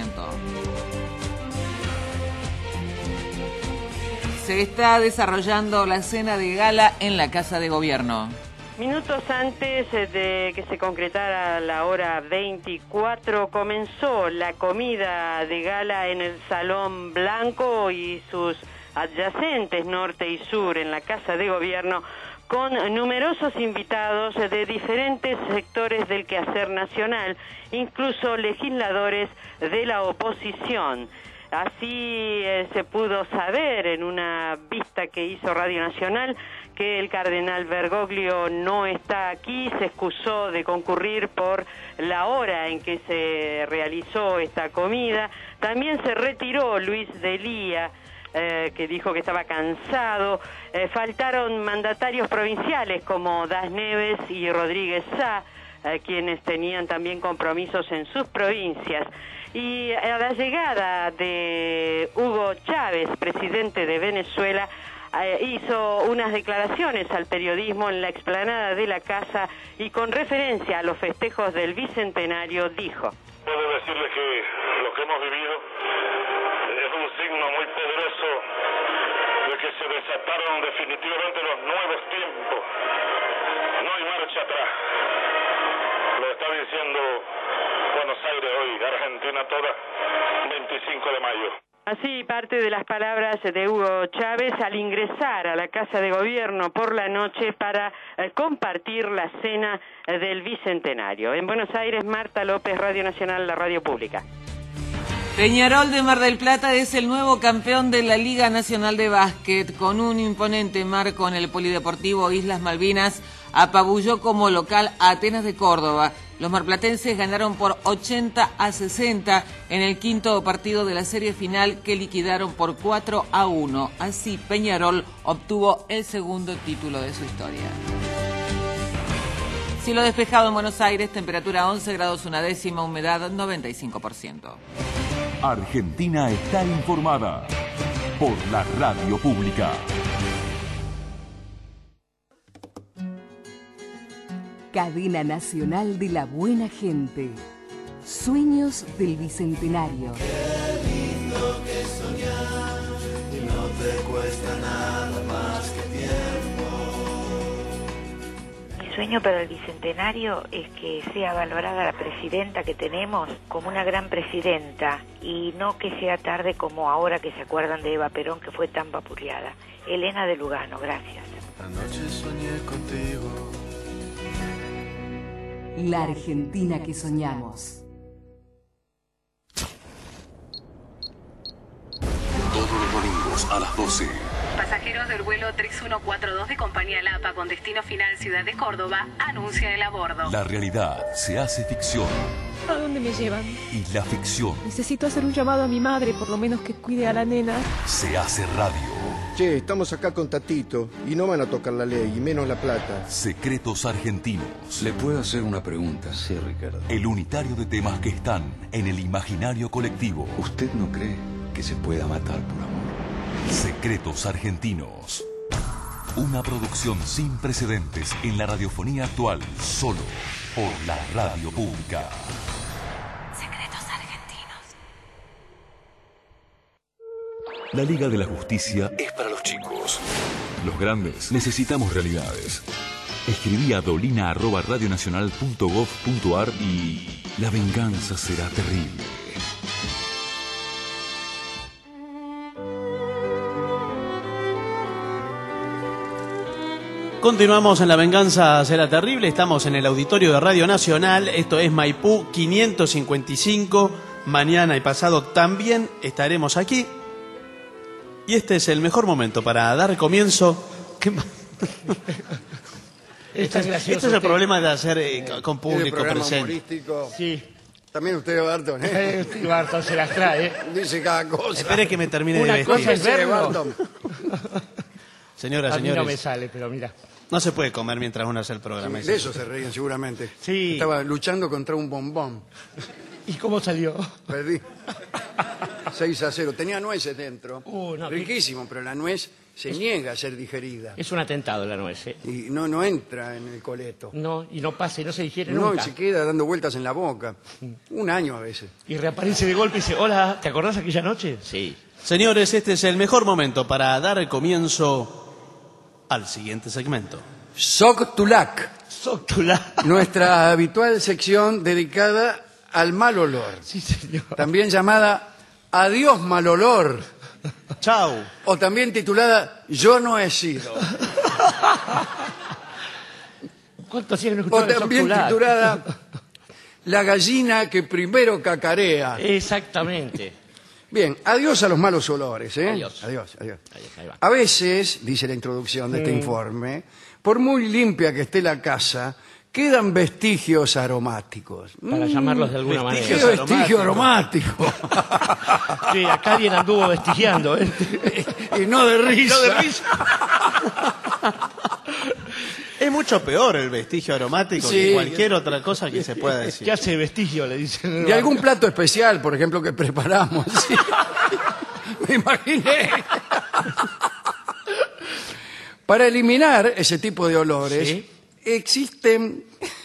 Se está desarrollando la cena de gala en la Casa de Gobierno. Minutos antes de que se concretara la hora 24, comenzó la comida de gala en el Salón Blanco y sus adyacentes norte y sur en la Casa de Gobierno, con numerosos invitados de diferentes sectores del quehacer nacional, incluso legisladores de la oposición. Así se pudo saber en una vista que hizo Radio Nacional que el cardenal Bergoglio no está aquí, se excusó de concurrir por la hora en que se realizó esta comida. También se retiró Luis Delía, que dijo que estaba cansado. Faltaron mandatarios provinciales como Das Neves y Rodríguez Sá, quienes tenían también compromisos en sus provincias. Y a la llegada de Hugo Chávez, presidente de Venezuela, hizo unas declaraciones al periodismo en la explanada de la casa y con referencia a los festejos del Bicentenario dijo: Puedo decirles que lo que hemos vivido es un signo muy poderoso de que se desataron definitivamente los nuevos tiempos. No hay marcha atrás. Lo está diciendo Buenos Aires hoy, Argentina toda, 25 de mayo. Así parte de las palabras de Hugo Chávez al ingresar a la Casa de Gobierno por la noche para compartir la cena del Bicentenario. En Buenos Aires, Marta López, Radio Nacional, la radio pública. Peñarol de Mar del Plata es el nuevo campeón de la Liga Nacional de Básquet. Con un imponente marco en el Polideportivo Islas Malvinas, apabulló como local a Atenas de Córdoba. Los marplatenses ganaron por 80-60 en el quinto partido de la serie final que liquidaron por 4-1. Así Peñarol obtuvo el segundo título de su historia. Cielo despejado en Buenos Aires, temperatura 11 grados 1 décima, humedad 95%. Argentina está informada por la radio pública. Cadena Nacional de la Buena Gente. Sueños del Bicentenario. Qué lindo que soñar, y no te cuesta nada más que tiempo. Mi sueño para el Bicentenario es que sea valorada la presidenta que tenemos como una gran presidenta y no que sea tarde como ahora que se acuerdan de Eva Perón, que fue tan vapuleada. Elena de Lugano, gracias. Anoche soñé contigo. La Argentina que soñamos. Todos los domingos a las 12. Pasajeros del vuelo 3142 de Compañía Lapa con destino final Ciudad de Córdoba anuncian el abordo. La realidad se hace ficción. ¿A dónde me llevan? Y la ficción Necesito hacer un llamado a mi madre, por lo menos que cuide a la nena. se hace radio. Che, estamos acá con Tatito y no van a tocar la ley, y menos la plata. Secretos argentinos. ¿Le puedo hacer una pregunta? Sí, Ricardo. El unitario de temas que están en el imaginario colectivo. ¿Usted no cree que se pueda matar por amor? Secretos argentinos. Una producción sin precedentes en la radiofonía actual, solo por la radio pública. Secretos argentinos. La Liga de la Justicia es para los chicos. Los grandes necesitamos realidades. Escribí a dolina@radionacional.gov.ar y la venganza será terrible. Continuamos en La Venganza Será Terrible. Estamos en el auditorio de Radio Nacional. Esto es Maipú 555. Mañana y pasado también estaremos aquí. Y este es el mejor momento para dar comienzo. Este es el problema de hacer con público presente. Humorístico. Sí. También usted, Barton, Sí, Barton se las trae. Dice cada cosa. Espere que me termine de Una vestir. cosa es verlo. Barton. Señoras, A mí no me señores, sale, pero mira. no se puede comer mientras uno hace el programa. De eso se reían seguramente. Sí. Estaba luchando contra un bombón. ¿Y cómo salió? Perdí. 6-0. Tenía nueces dentro. No, Riquísimo, pero la nuez se niega a ser digerida. Es un atentado la nuez, ¿eh? Y no entra en el coleto. No, y no pasa y no se digiere No, y nunca. se queda dando vueltas en la boca. Un año a veces. Y reaparece de golpe y dice, hola, ¿te acordás aquella noche? Sí. Señores, este es el mejor momento para dar comienzo al siguiente segmento. Soc Tulac. Soc Tulac. Nuestra habitual sección dedicada al mal olor. Sí, señor. También llamada Adiós mal olor. Chau. O también titulada Yo no he sido. ¿Cuánto hacía que no O escuchaba Soc también Tulac? titulada La gallina que primero cacarea. Exactamente. Bien, adiós a los malos olores, ¿eh? Adiós. Adiós, adiós. Ahí va. A veces, dice la introducción de este informe, por muy limpia que esté la casa, quedan vestigios aromáticos. Para llamarlos de alguna ¿Qué manera. vestigio aromático? Sí, acá alguien anduvo vestigiando, ¿eh? Y no de risa. No de risa. Es mucho peor el vestigio aromático Sí. que cualquier otra cosa que se pueda decir. ¿Qué hace vestigio? Le dicen. De algún plato especial, por ejemplo, que preparamos. Sí. Me imaginé. Para eliminar ese tipo de olores, Sí. existen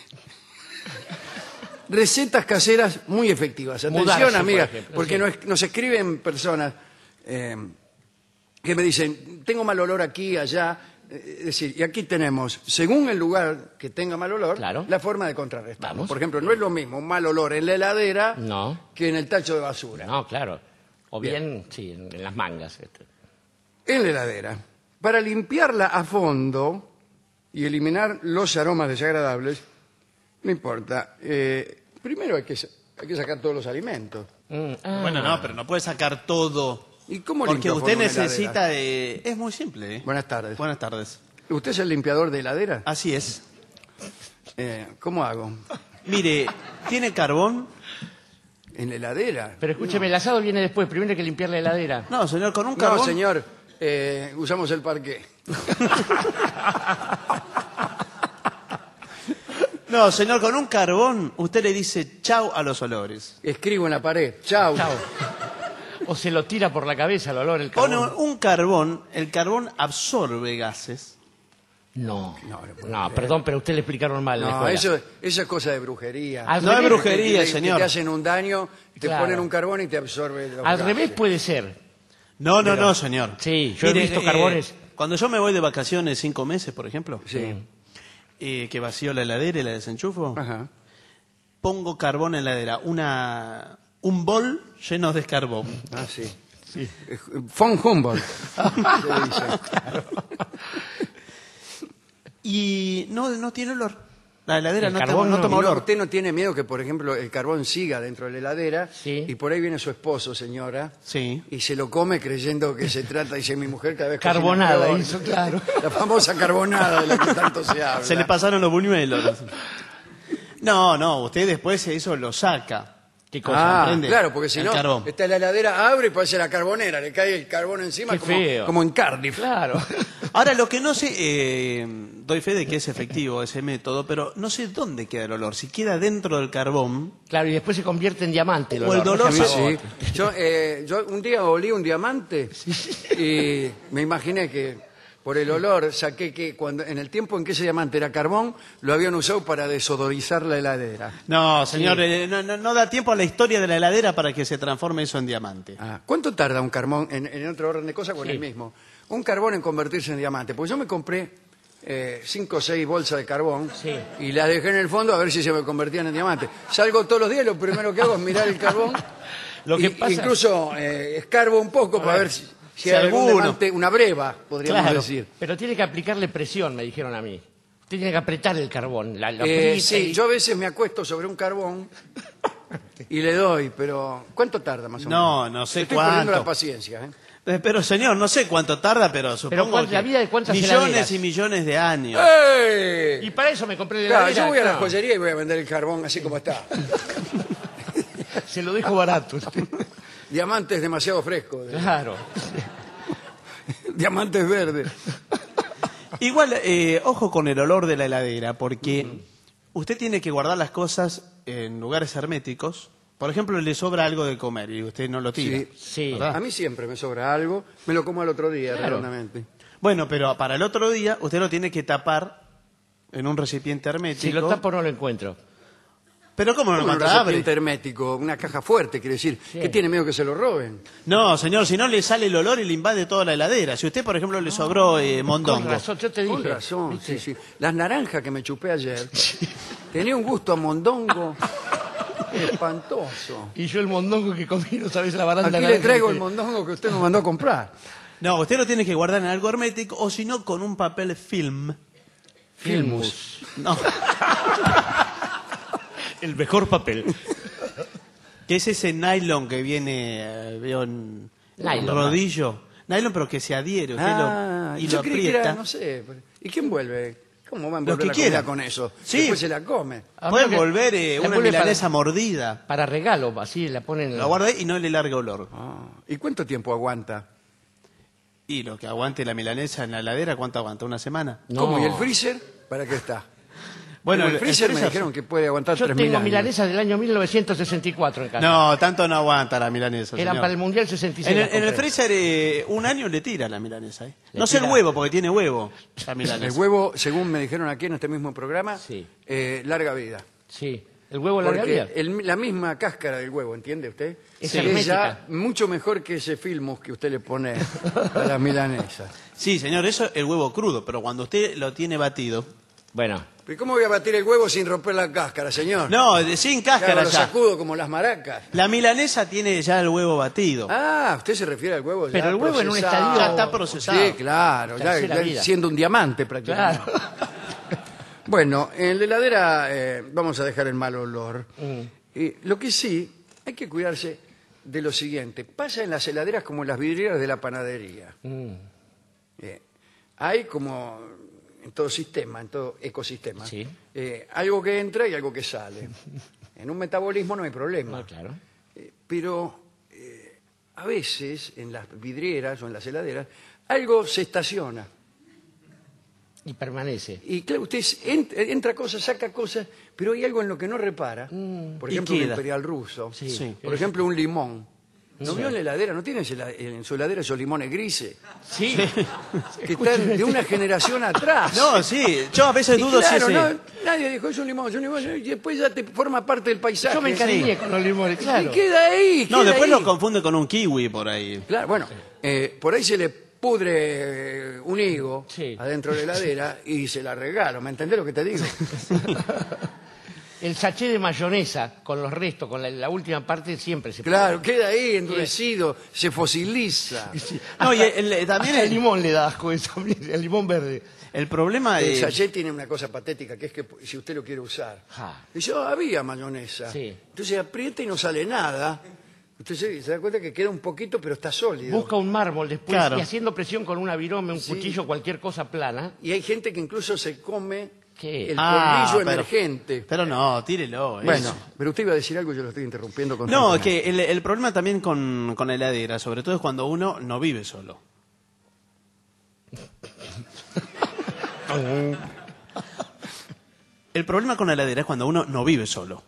recetas caseras muy efectivas. Atención, Mudarse, amigas, por ejemplo, porque sí. nos escriben personas que me dicen, tengo mal olor aquí, allá. Es decir, y aquí tenemos, según el lugar que tenga mal olor, Claro. la forma de contrarrestarlo. Vamos. Por ejemplo, no es lo mismo un mal olor en la heladera No, que en el tacho de basura. no, claro. O Bien. bien, sí, en las mangas. En la heladera. Para limpiarla a fondo y eliminar los aromas desagradables, no importa. Primero hay que sacar todos los alimentos. Bueno, no, pero no puede sacar todo. ¿Y cómo Porque limpio a usted fondo una necesita heladera? Es muy simple. ¿eh? Buenas tardes. Buenas tardes. ¿Usted es el limpiador de heladera? Así es. ¿Cómo hago? Mire, ¿tiene carbón? ¿En la heladera? Pero escúcheme, el asado viene después. Primero hay que limpiar la heladera. No, señor, con un carbón. No, señor. Usamos el parqué. No, señor, con un carbón usted le dice chau a los olores. Escribo en la pared. Chau. Chao. O se lo tira por la cabeza el olor, el Pone carbón. un carbón, el carbón absorbe gases. No, puedo no, creer. perdón, pero a usted le explicaron mal en la No, escuela. eso es cosa de brujería. Al No es revés, brujería, Que señor. te hacen un daño, te Claro. ponen un carbón y te absorbe los Al gases. revés puede ser. No, no, no, señor. Sí, yo he visto carbones. Cuando yo me voy de vacaciones 5 meses, por ejemplo, Sí. que vacío la heladera y la desenchufo, Ajá. pongo carbón en la heladera. Un bol lleno de carbón. Ah, sí. Von Humboldt. se dice. Y no tiene olor. La heladera El no carbón toma no. olor. ¿Usted no tiene miedo que, por ejemplo, el carbón siga dentro de la heladera Sí. y por ahí viene su esposo, señora, Sí. y se lo come creyendo que se trata, dice mi mujer cada vez cocina Carbonada peor. hizo, claro. La famosa carbonada de la que tanto se habla. Se le pasaron los buñuelos. No, usted después eso lo saca. ¿Qué cosa? Ah, claro, porque si El no, carbón. está en la heladera, abre y parece la carbonera, le cae el carbón encima Qué como, feo. como en Cardiff. Claro. Ahora, lo que no sé, doy fe de que es efectivo ese método, pero no sé dónde queda el olor. Si queda dentro del carbón, Claro, y después se convierte en diamante. O el olor, dolor ¿no? se- Sí. Yo un día olí un diamante y me imaginé que por el olor saqué que cuando en el tiempo en que ese diamante era carbón, lo habían usado para desodorizar la heladera. no, señor, no da tiempo a la historia de la heladera para que se transforme eso en diamante. Ah, ¿cuánto tarda un carbón en otro orden de cosas con Sí. el mismo? Un carbón en convertirse en diamante. Pues yo me compré 5 o 6 bolsas de carbón Sí. y las dejé en el fondo a ver si se me convertían en diamante. Salgo todos los días y lo primero que hago es mirar el carbón. Lo que Y- pasa- Incluso escarbo un poco para ver si... Si hay algún alguno. levante, una breva, podríamos Claro. decir. Pero tiene que aplicarle presión, me dijeron a mí. Usted tiene que apretar el carbón. Lo aprieta Sí, y- yo a veces me acuesto sobre un carbón y le doy, pero ¿cuánto tarda más o menos? No sé Estoy perdiendo cuánto. la paciencia. Pero señor, no sé cuánto tarda, pero supongo la vida de cuántas millones heladeras. y millones de años. ¡Eh! Y para eso me compré la Claro, heladera. yo voy a la claro. joyería y voy a vender el carbón así como está. Se lo dejo barato. Diamantes demasiado frescos. Claro. Diamantes verdes. Igual, ojo con el olor de la heladera, porque usted tiene que guardar las cosas en lugares herméticos. Por ejemplo, le sobra algo de comer y usted no lo tira. Sí. ¿verdad? A mí siempre me sobra algo, me lo como al otro día, Claro. redondamente. Bueno, pero para el otro día usted lo tiene que tapar en un recipiente hermético. Si lo tapo no lo encuentro. Pero ¿cómo no lo Un encuentra? Abre. recipiente hermético, una caja fuerte, quiere decir. ¿Qué tiene miedo que se lo roben? No, señor, si no le sale el olor y le invade toda la heladera. Si usted, por ejemplo, le sobró mondongo. Con razón, yo te dije. Con razón, ¿viste? sí, sí. Las naranjas que me chupé ayer, tenía un gusto a mondongo espantoso. Y yo el mondongo que comí, no sabes la baranda. Aquí le naranja traigo que- el mondongo que usted me mandó a comprar. No, usted lo tiene que guardar en algo hermético o si no con un papel film. Filmus. No, El mejor papel. que es ese nylon que viene, veo en Nylon, rodillo. Nylon, pero que se adhiere. Usted y yo lo creí que aprieta. era, no sé. ¿Y quién vuelve? ¿Cómo va a Lo envolver que la quiera. comida con eso? Sí. Después se la come. Puede Habría que- envolver la una envuelve milanesa mordida. Para regalo, así la ponen. Lo guarda ahí y no le larga olor. ¿Y cuánto tiempo aguanta? Y lo que aguante la milanesa en la heladera, ¿cuánto aguanta? ¿Una semana? ¿Cómo? ¿Y el freezer? ¿Para qué está? Bueno, el freezer me dijeron que puede aguantar Yo 3.000 tengo años. milanesas del año 1964 en casa. No, tanto no aguanta la milanesa. Eran señor. para el Mundial 66. En el, las en el compré. freezer un año le tira la milanesa. Le No sé el tira. huevo, porque tiene huevo la milanesa. El huevo, según me dijeron aquí en este mismo programa, Sí. larga vida. Sí. El huevo larga Porque vida. la misma cáscara del huevo, ¿entiende usted? Es Es hermética. ya mucho mejor que ese filmus que usted le pone a las milanesas. Sí, señor, eso es el huevo crudo, pero cuando usted lo tiene batido... Bueno. ¿Pero cómo voy a batir el huevo sin romper la cáscara, señor? No, sin cáscara Lo ya. sacudo como las maracas. La milanesa tiene ya el huevo batido. Ah, usted se refiere al huevo ya Pero el huevo en un procesado. estadio- Ya está procesado. Sí, claro, ya, Tercera ya vida. siendo un diamante prácticamente. Claro. Bueno, en la heladera vamos a dejar el mal olor. Lo que sí, hay que cuidarse de lo siguiente. Pasa en las heladeras como en las vidrieras de la panadería. Hay como en todo sistema, en todo ecosistema, Sí. algo que entra y algo que sale. En un metabolismo no hay problema. No, claro. Pero a veces en las vidrieras o en las heladeras algo se estaciona. Y permanece. Y claro, usted entra cosas, saca cosas, pero hay algo en lo que no repara. Por y ejemplo, un queda. imperial ruso. Sí. Sí. Por ejemplo, un limón. ¿No Sí. vio en la heladera? ¿No tienes en su heladera esos limones grises? Sí. Que están de una generación atrás. No, sí, yo a veces Y dudo claro, si no, ese... nadie dijo es un limón, y después ya te forma parte del paisaje. Yo me encariñé con los limones, Y claro. queda ahí. No, queda después ahí. lo confunde con un kiwi por ahí. Claro, bueno, por ahí se le pudre un higo Sí. adentro de la heladera y se la regalo. ¿Me entendés lo que te digo? El sachet de mayonesa con los restos, con la última parte, siempre se Claro, queda ahí endurecido, se fosiliza. No, y también el limón le da asco eso, el limón verde. el problema El es... sachet tiene una cosa patética, que es que si usted lo quiere usar. Ja. Y yo había mayonesa. Sí. Entonces aprieta y no sale nada. Usted se da cuenta que queda un poquito, pero está sólido. Busca un mármol después Claro. y haciendo presión con una virome, un Sí. cuchillo, cualquier cosa plana. Y hay gente que incluso se come ¿Qué? el Ah, polvillo pero- emergente. Pero no, tírelo. Bueno, eso. pero usted iba a decir algo y yo lo estoy interrumpiendo con No, que el problema también con la heladera, sobre todo es cuando uno no vive solo. El problema con la heladera es cuando uno no vive solo.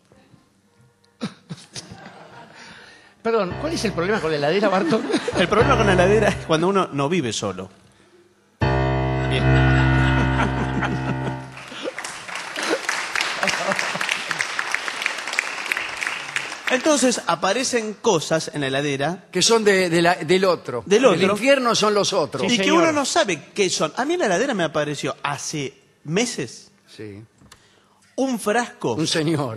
Perdón, ¿cuál es el problema con la heladera, Barton? El problema con la heladera es cuando uno no vive solo. Bien. Entonces aparecen cosas en la heladera que son del otro. Del otro. El infierno son los otros. y que uno no sabe qué son. A mí en la heladera me apareció hace meses Sí. un frasco. Un señor.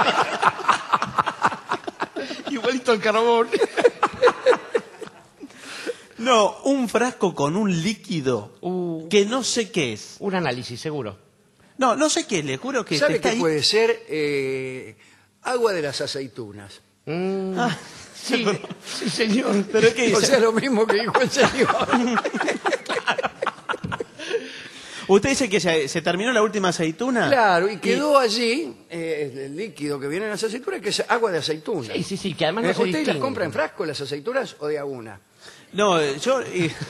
Igualito al carbón. No, un frasco con un líquido que no sé qué es. Un análisis, seguro. No, no sé qué, le juro que ¿Sabe está qué ahí. puede ser? Agua de las aceitunas. Sí, sí, señor. ¿Pero qué O dice? sea, lo mismo que dijo el señor. ¿Usted dice que se terminó la última aceituna? Claro, y quedó allí el líquido que viene en las aceitunas, que es agua de aceituna. Sí, sí, sí, que además no se ¿Usted las distingue. compra en frasco, las aceitunas, o de a una? No, yo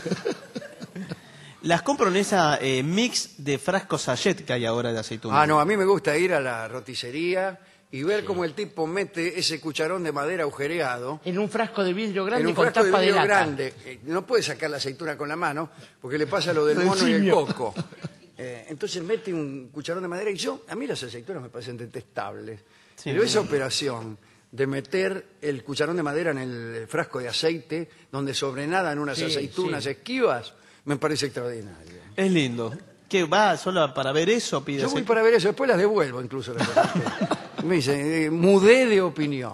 las compro en esa mix de frascos sachet que hay ahora de aceituna. Ah, no, a mí me gusta ir a la roticería y ver cómo el tipo mete ese cucharón de madera agujereado En un frasco de vidrio grande en un con frasco de tapa de vidrio lata. grande. No puede sacar la aceituna con la mano porque le pasa lo del Lo del mono y el simio. coco. Entonces mete un cucharón de madera y a mí las aceitunas me parecen detestables. Sí, Pero esa bueno. operación de meter el cucharón de madera en el frasco de aceite donde sobrenadan unas Sí, aceitunas sí. esquivas me parece extraordinario. Es lindo. ¿Qué va solo para ver eso? Pide Yo voy aceituna? para ver eso, después las devuelvo incluso. Me dice, mudé de opinión.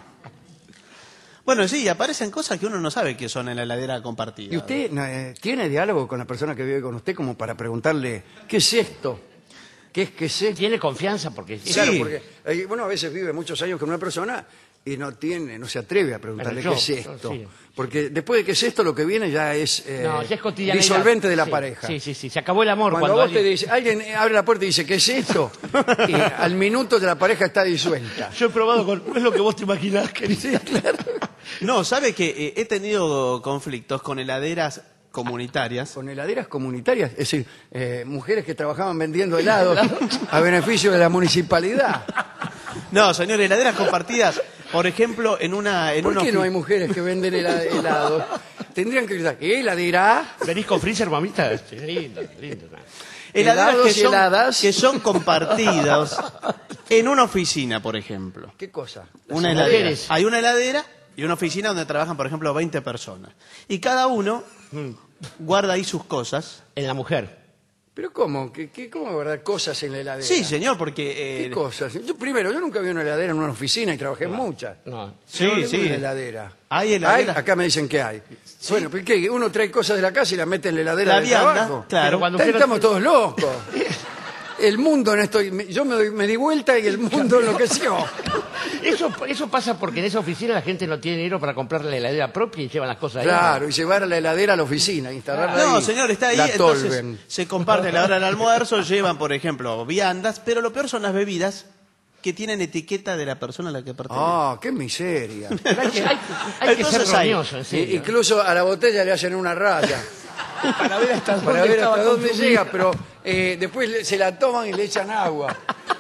Bueno, sí, aparecen cosas que uno no sabe que son en la heladera compartida. ¿Y usted tiene diálogo con la persona que vive con usted como para preguntarle, ¿qué es esto? ¿Qué es que sé? Tiene confianza porque... Claro, porque bueno, a veces vive muchos años con una persona y no se atreve a preguntarle Pero qué yo, es esto. sí. Porque después de qué es esto, lo que viene ya es, No, ya es cotidianidad. disolvente de la Sí, pareja. Sí, sí, sí, se acabó el amor. Cuando Cuando vos te dice, alguien abre la puerta y dice, ¿qué es esto? Y al minuto de la pareja está disuelta. Yo he probado con... No es lo que vos te imaginás, querido. Sí, claro. No, ¿sabe que he tenido conflictos con heladeras comunitarias? Con heladeras comunitarias, es decir, mujeres que trabajaban vendiendo helados a beneficio de la municipalidad. No, señor, heladeras compartidas, por ejemplo, en una... ¿Por qué no hay mujeres que venden helados? Tendrían que gritar, ¿qué heladera? ¿Venís con freezer, mamita? Sí, lindo, lindo. Heladeras Helados que y heladas. que son compartidas en una oficina, por ejemplo. ¿Qué cosa? Una Las heladera. mujeres. Hay una heladera y una oficina donde trabajan, por ejemplo, 20 personas. Y cada uno guarda ahí sus cosas. En la mujer. ¿Pero cómo? ¿Cómo guardar cosas en la heladera? Sí, señor, porque... ¿Qué cosas? Yo nunca vi una heladera en una oficina y trabajé en muchas. No. Sí, Yo no vi sí. una heladera. Hay heladeras. Acá me dicen que hay. Bueno, ¿pero qué? Uno trae cosas de la casa y las mete en la heladera La del vianda, trabajo. claro. Pero cuando usted no- Estamos todos locos. El mundo en esto... Yo me di vuelta y el mundo enloqueció. Eso pasa porque en esa oficina la gente no tiene dinero para comprar la heladera propia y llevan las cosas ahí. Claro, y llevar la heladera a la oficina, instalarla No, ahí. señor, está ahí, La entonces tolven. se comparte la hora del almuerzo, llevan, por ejemplo, viandas, pero lo peor son las bebidas que tienen etiqueta de la persona a la que pertenece. ¡Ah, qué miseria! Pero hay que ser Entonces hay- roñoso, en serio. Incluso a la botella le hacen una raya. Para ver hasta Para ver estaba hasta dónde consumida. llega, pero después se la toman y le echan agua.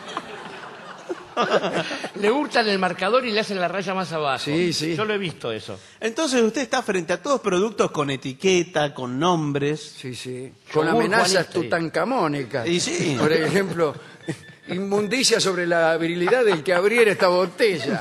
Le hurtan el marcador y le hacen la raya más abajo. Sí, sí. Yo lo he visto eso. Entonces usted está frente a todos productos con etiqueta, con nombres. Sí, sí. Con Yogur, amenazas Juanito. tutankamónicas. Y sí. Por ejemplo, inmundicia sobre la virilidad del que abriera esta botella.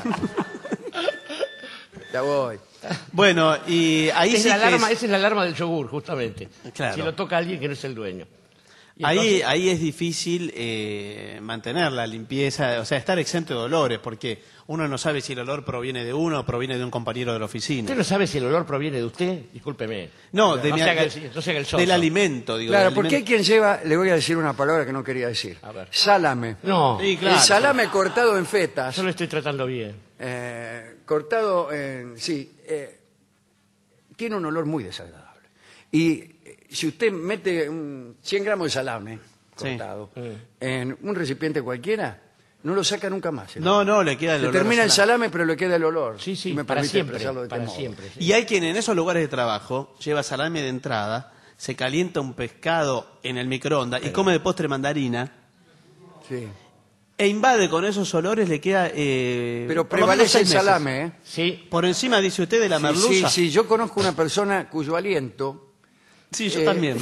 Ya voy. Bueno, y ahí Es sí la que alarma, es- esa es la alarma del yogur, justamente. Claro. Si lo toca alguien que no es el dueño. Y ahí, entonces- ahí es difícil mantener la limpieza, o sea, estar exento de olores, porque uno no sabe si el olor proviene de uno o proviene de un compañero de la oficina. ¿Usted no sabe si el olor proviene de usted? Discúlpeme. No, de no mi- se haga de- el, no se haga el soso. del alimento, digo. Claro, del porque hay alimento. quien lleva, le voy a decir una palabra que no quería decir. A ver. Salame. No, Sí, claro. El salame cortado en fetas. yo lo estoy tratando bien. Cortado en... Sí, tiene un olor muy desagradable. Y si usted mete 100 gramos de salame cortado en un recipiente cualquiera, no lo saca nunca más. No, le queda el Se olor. termina a el salame, pero le queda el olor. Sí, sí, Y me para permite siempre. expresarlo de este Para modo. siempre. sí. Y hay quien en esos lugares de trabajo lleva salame de entrada, se calienta un pescado en el microondas y come de postre mandarina Sí. e invade con esos olores, le queda... Pero por lo menos prevalece el 6 meses. salame, ¿eh? Sí, Por encima, dice usted, de la merluza. Sí, yo conozco una persona cuyo aliento Sí, yo Eh, también.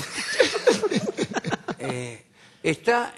está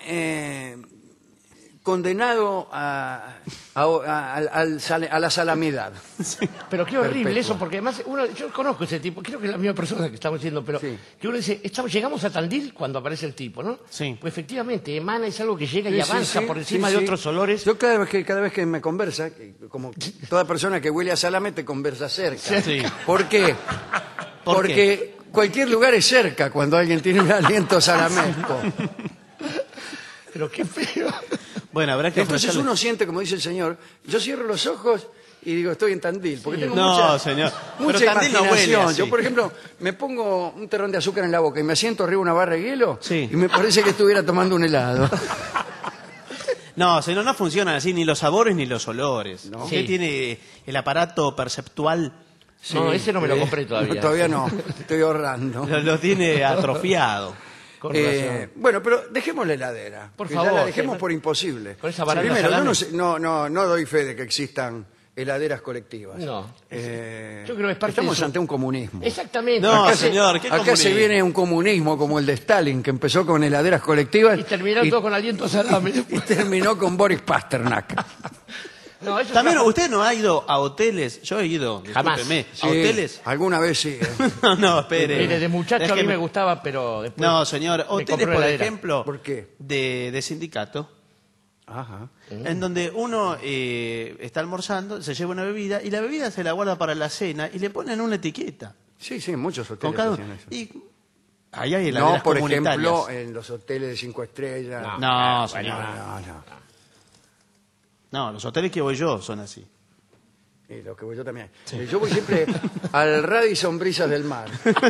condenado a la salamidad. pero qué horrible Perpetua. eso, porque además yo conozco ese tipo, creo que es la misma persona que estamos diciendo, pero Sí. que uno dice, llegamos a Tandil cuando aparece el tipo, ¿no? Sí. Pues efectivamente, emana, es algo que llega Sí, y sí, avanza sí, por encima sí, de sí. otros olores. Yo cada vez que me conversa, como toda persona que huele a salame te conversa cerca. Sí. ¿Por qué? Porque cualquier lugar es cerca cuando alguien tiene un aliento salamesco. Pero qué feo. Bueno, habrá que Entonces ofrecerle- uno siente, como dice el señor, yo cierro los ojos y digo, estoy en Tandil. Porque tengo No, mucha, señor. mucha Pero Tandil no huele imaginación. así. Yo, por ejemplo, me pongo un terrón de azúcar en la boca y me siento arriba de una barra de hielo y me parece que estuviera tomando un helado. No, señor, no funcionan así ni los sabores ni los olores. Usted Sí. tiene el aparato perceptual. No, ese no me lo compré todavía. No, todavía no, estoy ahorrando. Lo tiene atrofiado. Bueno, pero dejemos la heladera. Por que favor, ya la dejemos sí. por imposible. Con esa barata Primero, yo salame. no, sé- no doy fe de que existan heladeras colectivas. No. Yo creo que es parte Estamos de su- ante un comunismo. Exactamente. No, Acá señor, ¿qué acá comunismo? se viene un comunismo como el de Stalin, que empezó con heladeras colectivas Y terminaron todo con aliento a salame. y terminó con Boris Pasternak. No, eso También está- usted no ha ido a hoteles. Yo he ido, Jamás. discúlpeme, Sí, a hoteles. Alguna vez sí. No, espere. Mire, de muchacho a mí Déjeme- me gustaba, pero después... No, señor, me hoteles, compré por una heladera. ejemplo, ¿Por qué? de sindicato, Ajá. en donde uno está almorzando, se lleva una bebida y la bebida se la guarda para la cena y le ponen una etiqueta. Sí, sí, muchos Con hoteles cada hacían eso. Y ahí hay heladeras No, por comunitarias. ejemplo, en los hoteles de 5 estrellas. No, señor. no. No, los hoteles que voy yo son así. Y lo que voy yo también. Yo voy siempre al Radisson Brisas del Mar.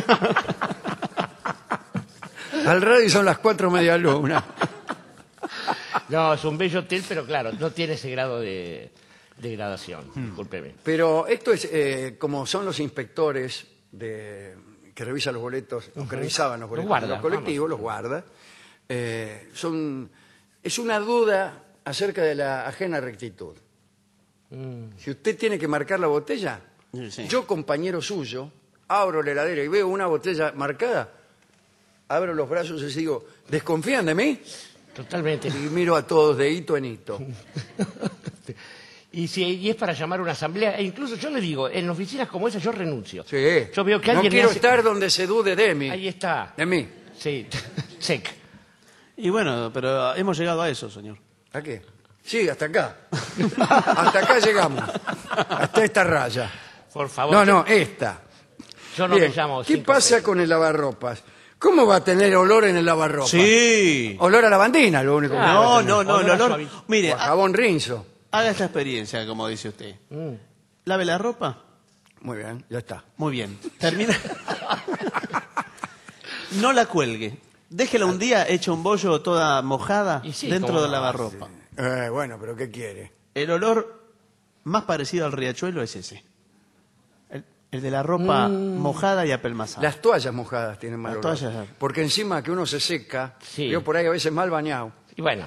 Al Radisson las 4 media luna. No, es un bello hotel, pero claro, no tiene ese grado de degradación. Discúlpeme. Pero esto es como son los inspectores que revisan los boletos, o que revisaban los boletos guarda, de los colectivos, los guarda. Es una duda acerca de la ajena rectitud. Si usted tiene que marcar la botella, Sí. yo, compañero suyo, abro la heladera y veo una botella marcada, abro los brazos y digo, ¿desconfían de mí? Totalmente. Y miro a todos de hito en hito. Y es para llamar a una asamblea, e incluso yo le digo, en oficinas como esa yo renuncio. Sí. Yo veo que No alguien me quiero hace- estar donde se dude de mí. Ahí está. De mí. Sí, sec. Y bueno, pero hemos llegado a eso, señor. ¿A qué? Sí, hasta acá. Hasta acá llegamos. Hasta esta raya. Por favor. No, esta. Yo no Bien. me llamo ¿Qué cinco pasa con el lavarropas? ¿Cómo va a tener olor en el lavarropas? Sí. Olor a lavandina, lo único que va a No, tener. no, no, el Olor a olor. suavito. Mire, O a jabón rinzo. haga esta experiencia, como dice usted. Lave la ropa. Muy bien, ya está. Muy bien. Termina. No la cuelgue. Déjela un día hecha un bollo toda mojada Y sí, dentro cómo del no, lavarropa. Bueno, pero ¿qué quiere? El olor más parecido al riachuelo es ese. El de la ropa mojada y apelmazada. Las toallas mojadas tienen mal Las olor. toallas. Porque encima que uno se seca, Sí. veo por ahí a veces mal bañado. Y bueno,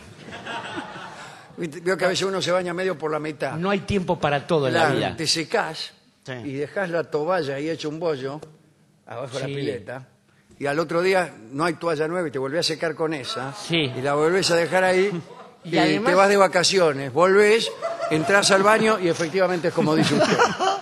Veo que a veces uno se baña medio por la mitad. no hay tiempo para todo en la Claro, vida. te secás Sí. y dejás la toalla ahí hecho un bollo abajo de la Sí. pileta. Y al otro día no hay toalla nueva y te volvés a secar con esa. Sí. Y la volvés a dejar ahí. Y Y, además- te vas de vacaciones. Volvés, entras al baño y efectivamente es como dice usted.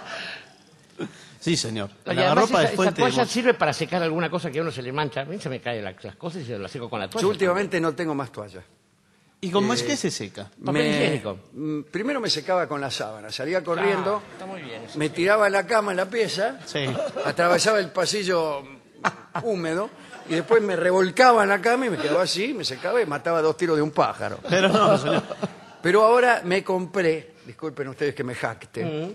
Sí, señor. Y La además lavarropa esa es fuente toalla de... sirve para secar alguna cosa que a uno se le mancha. A mí se me caen las cosas y se las seco con la toalla. Yo últimamente no tengo más toallas. ¿Y cómo es que se seca? Papel higiénico. Primero me secaba con la sábana. Salía corriendo, Ah, está muy bien eso. me tiraba en la cama en la pieza, Sí. atravesaba el pasillo húmedo y después me revolcaba en la cama y me quedaba así, me secaba y mataba 2 tiros de un pájaro. Pero no, señor. Pero ahora me compré, disculpen ustedes que me jacten,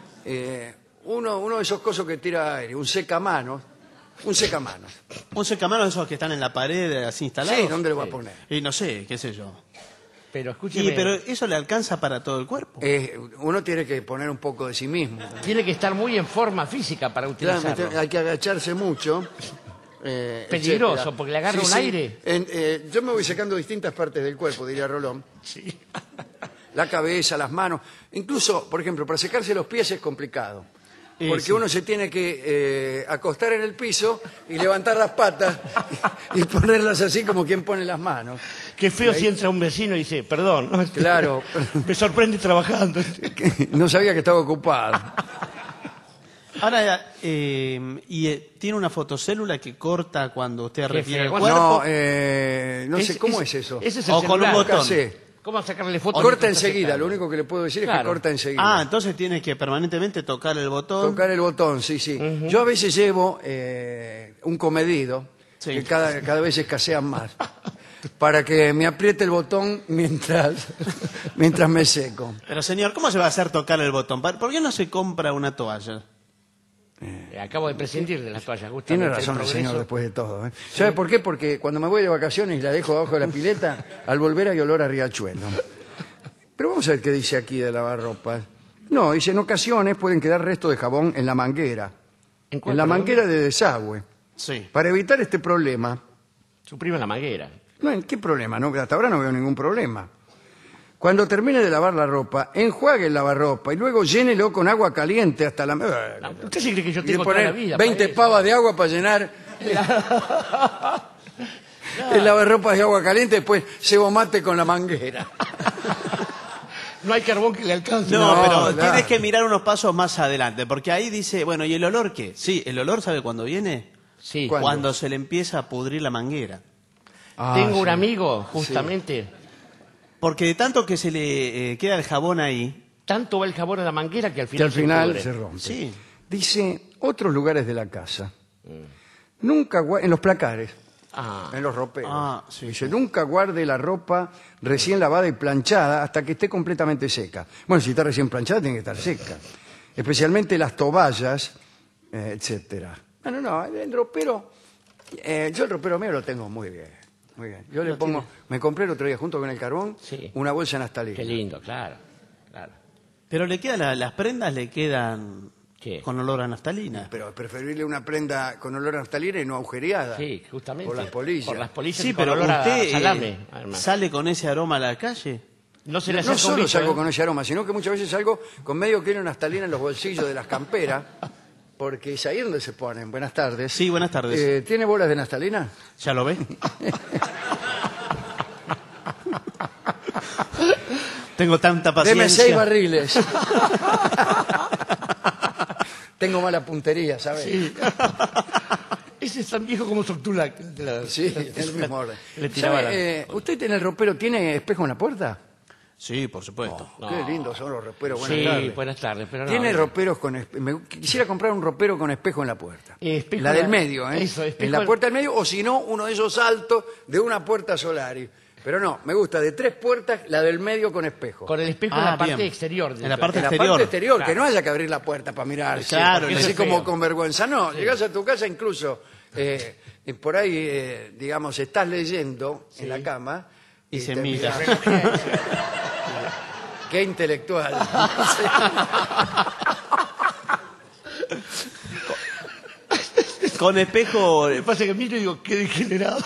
uno de esos cosos que tira aire, un secamanos. Un secamanos. Un secamanos de esos que están en la pared así instalados. Sí, ¿dónde lo va a poner? Y no sé, qué sé yo. Pero escúcheme, Pero eso le alcanza para todo el cuerpo. Uno tiene que poner un poco de sí mismo. tiene que estar muy en forma física para Claro, utilizarlo. hay que agacharse mucho. Peligroso, etcétera. porque le agarra un aire. Yo me voy sacando distintas partes del cuerpo, diría Rolón. Sí. La cabeza, las manos. Incluso, por ejemplo, para secarse los pies es complicado. Porque sí. uno se tiene que acostar en el piso y levantar las patas y ponerlas así como quien pone las manos. Qué feo si entra un vecino y dice, perdón, ¿no? Claro. me sorprende trabajando. No sabía que estaba ocupado. Ahora, tiene una fotocélula que corta cuando usted refiere el feo. cuerpo. No sé, ¿cómo es eso? Ese es el O con un celular. botón. Nunca sé. ¿Cómo sacarle fotos? Corta enseguida, lo único que le puedo decir es que Claro. corta enseguida. Ah, entonces tienes que permanentemente tocar el botón. Tocar el botón, sí, sí. Yo a veces llevo un comedido, Sí. que cada vez escasean más, para que me apriete el botón mientras me seco. Pero señor, ¿cómo se va a hacer tocar el botón? ¿Por qué no se compra una toalla? Acabo de prescindir de las toallas, justamente. Tiene razón el progreso. señor después de todo. ¿Sabe por qué? Porque cuando me voy de vacaciones y la dejo abajo de la pileta, al volver hay olor a riachuelo. Pero vamos a ver qué dice aquí de lavarropas. No, dice, en ocasiones pueden quedar restos de jabón en la manguera. ¿En cuál, En la perdón? manguera de desagüe. Sí. Para evitar este problema... Suprime la manguera. No, ¿qué problema? No, hasta ahora no veo ningún problema. Cuando termine de lavar la ropa, enjuague el lavarropa y luego llénelo con agua caliente hasta la... ¿Usted sí cree que yo Y tengo toda la poner vida? 20 para eso? pavas de agua para llenar el lavarropa de agua caliente, después cebo mate con la manguera. No hay carbón que le alcance. No, pero claro. tienes que mirar unos pasos más adelante, porque ahí dice, bueno, ¿y el olor qué? Sí, el olor, ¿sabe cuándo viene? Sí. Cuando se le empieza a pudrir la manguera. Tengo un sí. amigo, justamente. Porque de tanto que se le queda el jabón ahí... Tanto va el jabón a la manguera que al Que final, al final pudre. se rompe. Sí. Dice, otros lugares de la casa. Nunca en los placares, Ah, en los roperos. Ah, sí, Dice, nunca guarde la ropa recién lavada y planchada hasta que esté completamente seca. Bueno, si está recién planchada tiene que estar seca. Especialmente las toallas, etcétera. Bueno, no, el ropero, yo el ropero mío lo tengo muy bien. Muy bien. Yo le pongo, me compré el otro día junto con el carbón, Sí. una bolsa naftalina. qué lindo, claro. Claro. Pero le quedan las prendas le quedan ¿Qué? con olor a naftalina. Pero es preferible una prenda con olor a naftalina y no agujereada. Sí, justamente. Por las polillas. Por las polillas Sí, y con pero olor a usted salame, además. sale con ese aroma a la calle. No se le No acerca un solo bicho, salgo ¿eh? con ese aroma, sino que muchas veces salgo con medio kilo de naftalina en los bolsillos de las camperas, porque es ahí donde se ponen. Buenas tardes. Sí, buenas tardes. ¿Tiene bolas de naftalina? ¿Ya lo ve? Tengo tanta paciencia. Deme 6 barriles. Tengo mala puntería, ¿sabes? Sí. Ese es tan viejo como Soctulac. Sí, es el mismo orden. Le tiraba ¿Sabe, ¿usted tiene el ropero, tiene espejo en la puerta? Sí, por supuesto. Qué lindos son los roperos. Buenas Sí, tardes. buenas tardes. Pero no, Tiene no. roperos con... Quisiera comprar un ropero con espejo en la puerta. Espejo la en del la- medio, ¿eh? Eso, espejo en la en- puerta del medio, o si no, uno de esos altos de una puerta Solari. Pero no, me gusta de 3 puertas, la del medio con espejo. Con el espejo en la parte bien. exterior. En la parte En la exterior. parte exterior, Claro. que no haya que abrir la puerta para mirar. Claro, porque eso así es como feo. con vergüenza. No, llegás a tu casa incluso, por ahí, digamos, estás leyendo en la cama. Y se te mira. miras. Qué intelectual. Con espejo Lo que pasa es que miro y digo, qué degenerado.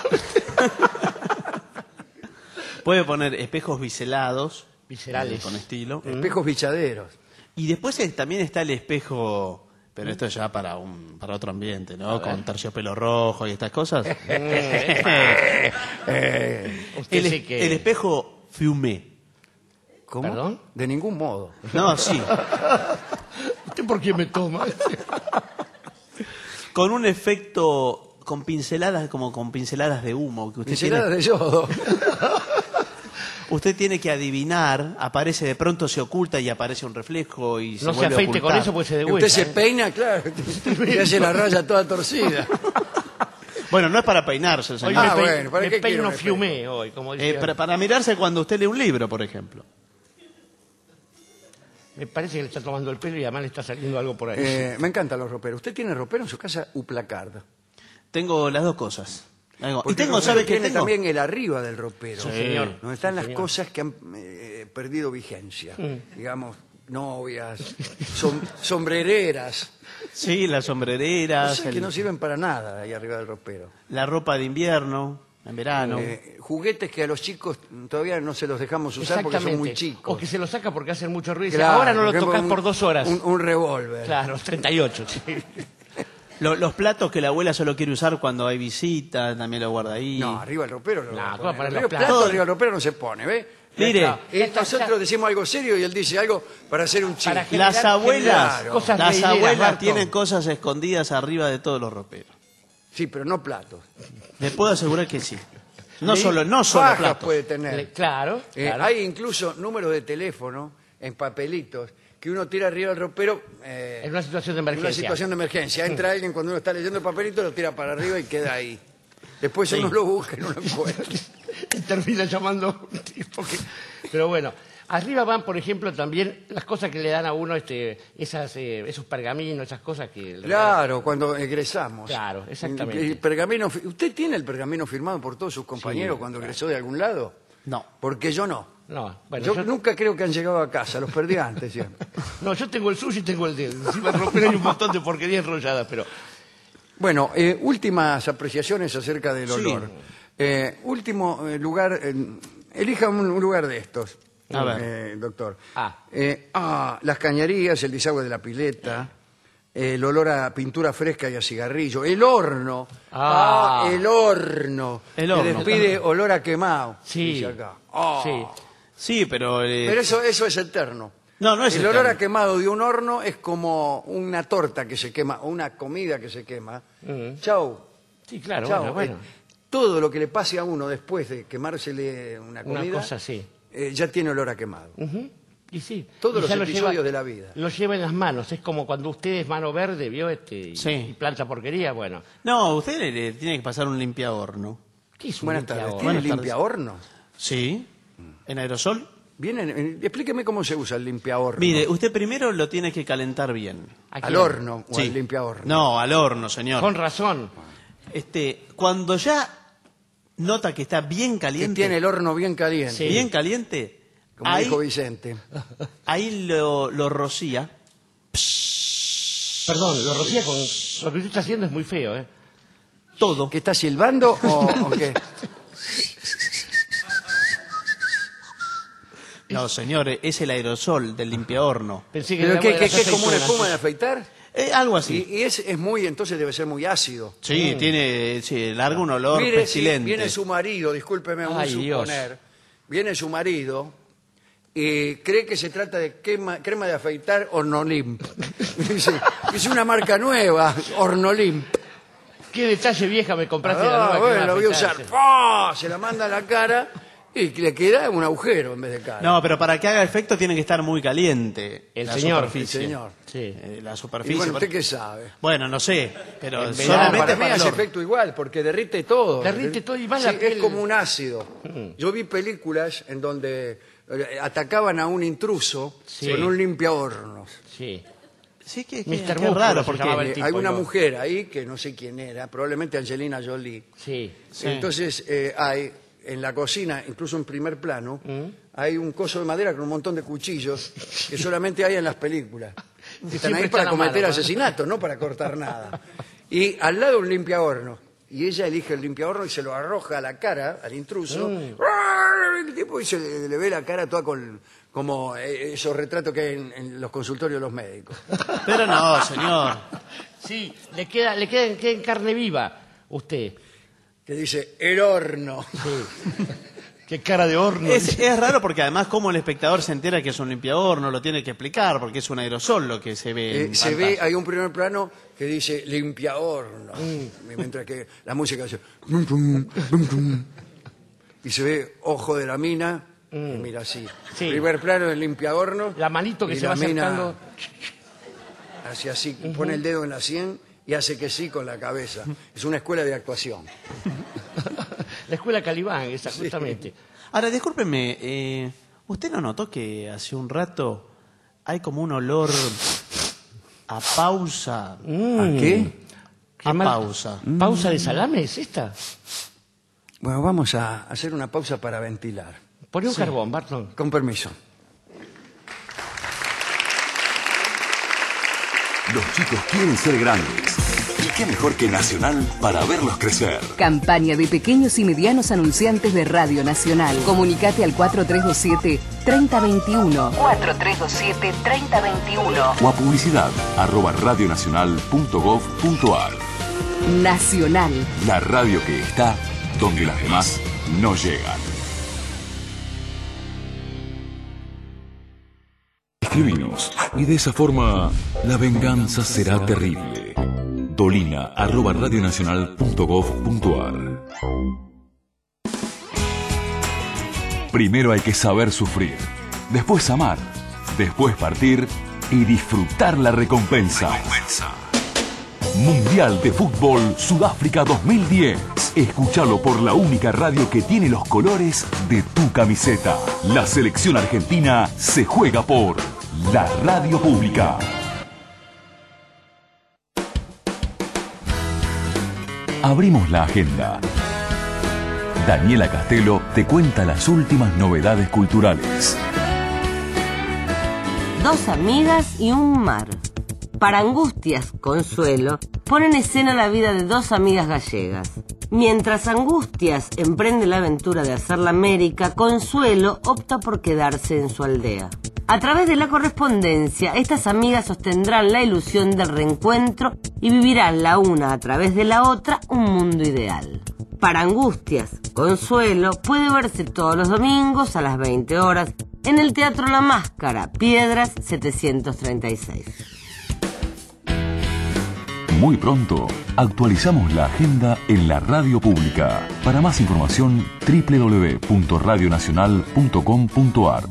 puede poner espejos biselados. Viscerales. Con estilo. Espejos bichaderos. Y después también está el espejo, pero esto ya para otro ambiente, ¿no? Con terciopelo rojo y estas cosas. Usted el, sí que... el espejo fumé. ¿Cómo? ¿Perdón? De ningún modo. No, sí. ¿Usted por qué me toma? Con un efecto con pinceladas, como con pinceladas de humo. Que usted Pinceladas tiene, de yodo. usted tiene que adivinar, aparece de pronto, se oculta y aparece un reflejo y No se se vuelve a afeite con ocultar. eso, pues se Y degüella. usted se peina, claro. Y hace la raya toda torcida. Bueno, no es para peinarse, Hoy señor. Ah, me, bueno, ¿para me qué quiero peino un espejo? fiumé hoy, como decía. Para mirarse cuando usted lee un libro, por ejemplo. Me parece que le está tomando el pelo y además le está saliendo algo por ahí. Me encantan los roperos. ¿Usted tiene ropero en su casa u placard? Tengo las dos cosas. Y Porque tengo, el ¿sabe ropero qué tiene tengo? también el arriba del ropero. Sí, señor. Donde están Sí, las señor. cosas que han perdido vigencia. Digamos, novias, sombrereras. Sí, las sombrereras, Cosas que no sirven para nada ahí arriba del ropero. la ropa de invierno, en verano. Juguetes que a los chicos todavía no se los dejamos usar porque son muy Exactamente. chicos. O que se lo saca porque hacen mucho ruido. y dice, Claro, ahora no lo por ejemplo, tocas por 2 horas. Un revólver. Claro, 38. Sí. Los platos que la abuela solo quiere usar cuando hay visita, también lo guarda ahí. No, arriba del ropero no. No, lo ¿cómo pone. poner Arriba los el plato platos? arriba del ropero no se pone, ¿ve? Mire, Y nosotros decimos algo serio y él dice algo para hacer un chiste. Para generar- las abuelas, Claro. cosas las pleineras, abuelas Marco. tienen cosas escondidas arriba de todos los roperos. Sí, pero no platos. Le puedo asegurar que sí. No solo fajas platos. puede tener. Claro. Hay incluso números de teléfono en papelitos que uno tira arriba del ropero. En una situación de En una emergencia. situación de emergencia. Entra alguien cuando uno está leyendo el papelito, lo tira para arriba y queda ahí. Después uno lo busca y no lo encuentra. Y termina llamando a un tipo que... Pero bueno, arriba van, por ejemplo, también las cosas que le dan a uno esos pergaminos, esas cosas que... Claro, cuando egresamos. Claro, exactamente. El pergamino, ¿usted tiene el pergamino firmado por todos sus compañeros cuando egresó de algún lado? No. Porque yo no. No, bueno, yo nunca creo que han llegado a casa, los perdí antes siempre. No, yo tengo el suyo y tengo el de él. Encima del ropero hay un montón de porquerías enrolladas, pero... Bueno, últimas apreciaciones acerca del olor. Último lugar, elija un lugar de estos, A ver. doctor. Las cañerías, el desagüe de la pileta, el olor a pintura fresca y a cigarrillo, el horno. El horno. El horno. Que despide olor a quemado. Sí. Dice acá. Sí, pero... Pero eso es eterno. No es el olor eterno. a quemado de un horno es como una torta que se quema, o una comida que se quema. Chau. Sí, claro, Chau. bueno. Todo lo que le pase a uno después de quemársele una comida, Una cosa así. Ya tiene olor a quemado. Y sí. Todos Y los ya lo episodios lleva- de la vida. Lo lleva en las manos. Es como cuando usted es mano verde, ¿vio? Y planta porquería, bueno. No, usted le tiene que pasar un limpiahorno. ¿Qué es un Buenas tardes. limpiahorno? ¿Tiene Buenas tardes. limpiahorno? Sí. ¿En aerosol? Explíqueme cómo se usa el limpiahorno. Mire, usted primero lo tiene que calentar bien. ¿Al horno o Sí. al limpiahorno? No, al horno, señor. Con razón. Cuando ya nota que está bien Que caliente... tiene el horno bien caliente. Bien caliente, Como ahí, dijo Vicente. ahí lo rocía. Perdón, lo rocía con... Lo que usted está haciendo es muy feo, ¿eh? Todo. ¿Que está silbando o qué? No, señor, es el aerosol del limpiahorno. Pensé que ¿Pero era qué, agua de qué, las qué, como una aceitunas. espuma de afeitar? Algo así. Y es muy, entonces debe ser muy ácido. Sí, larga un olor Mire, si pestilente. viene su marido, discúlpeme un Ay, Dios. suponer, viene su marido y cree que se trata de crema de afeitar Hornolimp. Dice, es una marca nueva, Hornolimp. ¿Qué detalle vieja me compraste la nueva? Bueno, crema lo voy a afeitarse? usar. ¡Pah! Se la manda a la cara y le queda un agujero en vez de cara. No, pero para que haga efecto tiene que estar muy caliente. El la señor. superficie. El señor. Sí. La Y superficie. bueno, ¿usted qué sabe? Bueno, no sé, pero En solamente Para mí para el hace horno. efecto igual, porque derrite todo. Derrite todo y va Sí, la es piel. como un ácido. Yo vi películas en donde atacaban a un intruso Sí. con un limpiahornos. Sí. Sí, que Mr. qué Músculo raro, se porque llamaba el tipo, Hay una ¿no? mujer ahí que no sé quién era, probablemente Angelina Jolie. Sí. Entonces hay en la cocina, incluso en primer plano, hay un coso de madera con un montón de cuchillos que solamente hay en las películas. Están siempre ahí para están a cometer mano, ¿no? asesinatos, no para cortar nada. Y al lado un limpiahorno. Y ella elige el limpiahorno y se lo arroja a la cara al intruso. El tipo y se le ve la cara toda como esos retratos que hay en los consultorios de los médicos. Pero no, señor. Sí, le queda en carne viva usted. Que dice, el horno. Sí. Qué cara de horno. Es raro porque además como el espectador se entera que es un limpiahorno, lo tiene que explicar porque es un aerosol lo que se ve. en Se pantalla. ve, hay un primer plano que dice limpiahorno. Mientras que la música dice... "Bum, bum, bum, bum". Y se ve ojo de la mina, y mira así. Sí. Primer plano del limpiahorno. La manito que y se la va mina acercando. hace así, pone el dedo en la sien y hace que sí con la cabeza. Es una escuela de actuación. La escuela Calibán, esa, justamente. Ahora, discúlpeme, ¿usted no notó que hace un rato hay como un olor a pausa? ¿A qué? A pausa. ¿Pausa de salame es esta? Bueno, vamos a hacer una pausa para ventilar. Poné un carbón, Barton. Con permiso. Los chicos quieren ser grandes. ¿Y qué mejor que Nacional para verlos crecer? Campaña de pequeños y medianos anunciantes de Radio Nacional. Comunicate al 4327-3021. 4327-3021. O a publicidad @radionacional.gov.ar. Nacional. La radio que está donde las demás no llegan. Escribinos y de esa forma la venganza será terrible. Dolina @radionacional.gov.ar. Primero hay que saber sufrir, después amar, después partir y disfrutar la recompensa. Mundial de Fútbol Sudáfrica 2010. Escúchalo por la única radio que tiene los colores de tu camiseta. La selección argentina se juega por la radio pública. Abrimos la agenda. Daniela Castelo te cuenta las últimas novedades culturales. Dos amigas y un mar. Para Angustias, Consuelo, pone en escena la vida de dos amigas gallegas. Mientras Angustias emprende la aventura de hacer la América, Consuelo opta por quedarse en su aldea. A través de la correspondencia, estas amigas sostendrán la ilusión del reencuentro y vivirán la una a través de la otra un mundo ideal. Para Angustias, Consuelo puede verse todos los domingos a las 20 horas en el Teatro La Máscara, Piedras 736. Muy pronto, actualizamos la agenda en la radio pública. Para más información, www.radionacional.com.ar.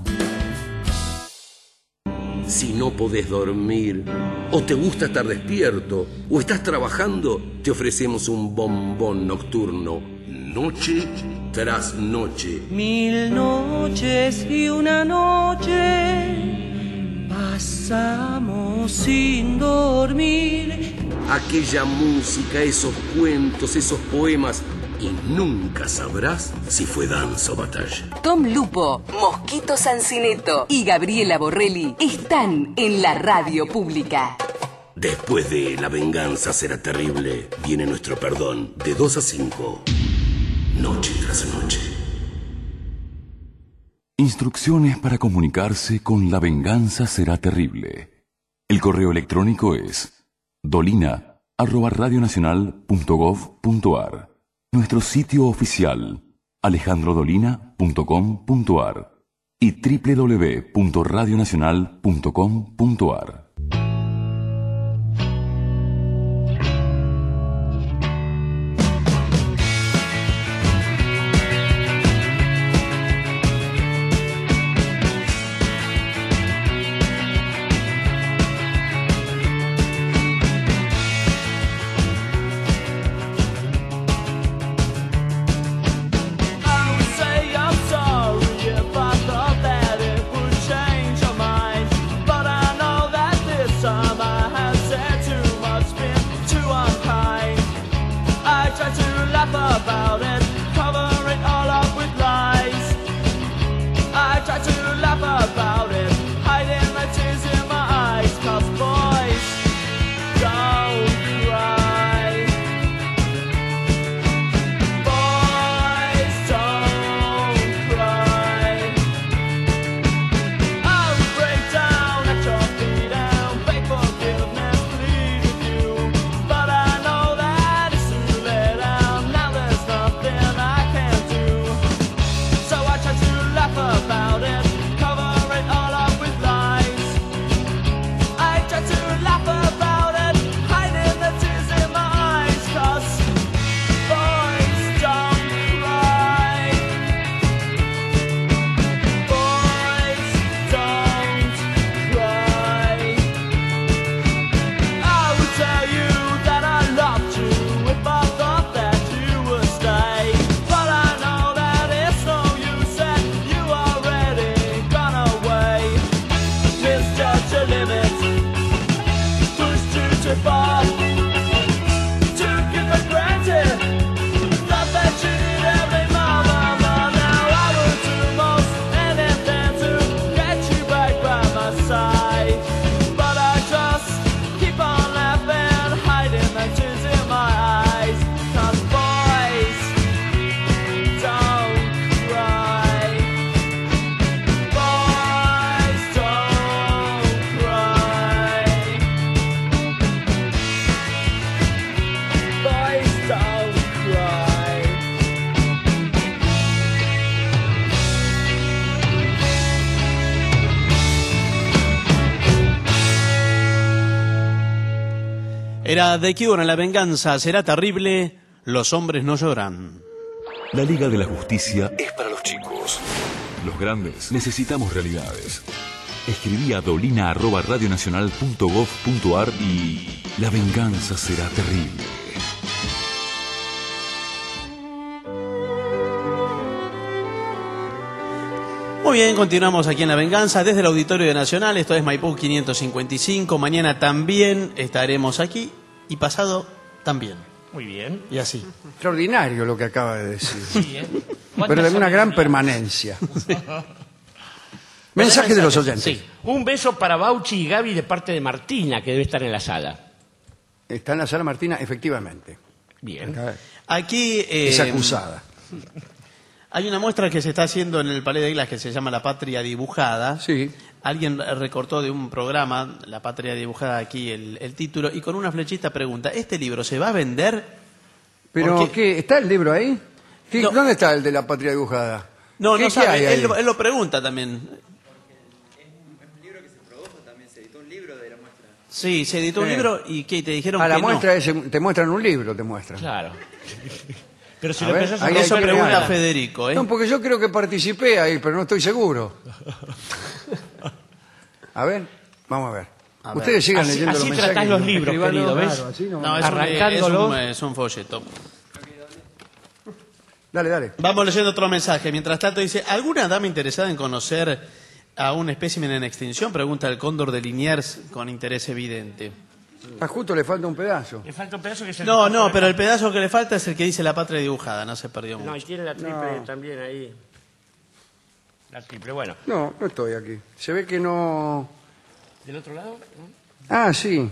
Si no podés dormir, o te gusta estar despierto, o estás trabajando, te ofrecemos un bombón nocturno, noche tras noche. 1000 noches y una noche pasamos sin dormir. Aquella música, esos cuentos, esos poemas, y nunca sabrás si fue danza o batalla. Tom Lupo, Mosquito Sancineto y Gabriela Borrelli están en la radio pública. Después de La venganza será terrible, viene nuestro perdón, de 2 a 5, noche tras noche. Instrucciones para comunicarse con La venganza será terrible. El correo electrónico es dolina@radionacional.gov.ar. Nuestro sitio oficial, alejandrodolina.com.ar y www.radionacional.com.ar. Era The Cure en La venganza será terrible, los hombres no lloran. La Liga de la Justicia es para los chicos. Los grandes necesitamos realidades. Escribí a dolina@radionacional.gov.ar y la venganza será terrible. Muy bien, continuamos aquí en La Venganza desde el Auditorio de Nacional. Esto es Maipú 555. Mañana también estaremos aquí y pasado también. Muy bien. Y así. Extraordinario lo que acaba de decir. Sí, ¿eh? Pero de una gran permanencia. Mensaje de los oyentes. Sí. Un beso para Bauchi y Gaby de parte de Martina, que debe estar en la sala. Está en la sala Martina, efectivamente. Bien. Aquí Es acusada. hay una muestra que se está haciendo en el Palais de Glass que se llama La Patria Dibujada. Sí. Alguien recortó de un programa, La Patria Dibujada, aquí el título, y con una flechita pregunta, ¿este libro se va a vender? ¿Pero Porque- qué? ¿Está el libro ahí? ¿Qué- No. ¿Dónde está el de la patria dibujada? No, ¿Qué- no qué sabe, hay ahí? él lo pregunta también. Sí, se editó un libro y ¿qué? Te dijeron A la que muestra no. es, te muestran un libro, te muestran. Claro. Pero si A lo ver, empezás a ahí ver, hay que pregunta mirar. Federico, ¿eh? No, porque yo creo que participé ahí, pero no estoy seguro. A ver, vamos a ver. A ver. Ustedes sigan Así- leyendo así los mensajes. tratás los libros, Escribano, querido, ¿ves? claro, así no- No, Arrancándolo. es un folleto. Dale, dale. Vamos leyendo otro mensaje. Mientras tanto dice, ¿alguna dama interesada en conocer a un espécimen en extinción? Pregunta el cóndor de Liniers con interés evidente. A justo le falta un pedazo. Le falta un pedazo que es el... No, pero el pedazo que le falta es el que dice La Patria Dibujada, no se perdió No, y mucho. tiene la triple No. también ahí. La triple, bueno. No, no estoy aquí. Se ve que no... ¿Del otro lado? Ah, sí.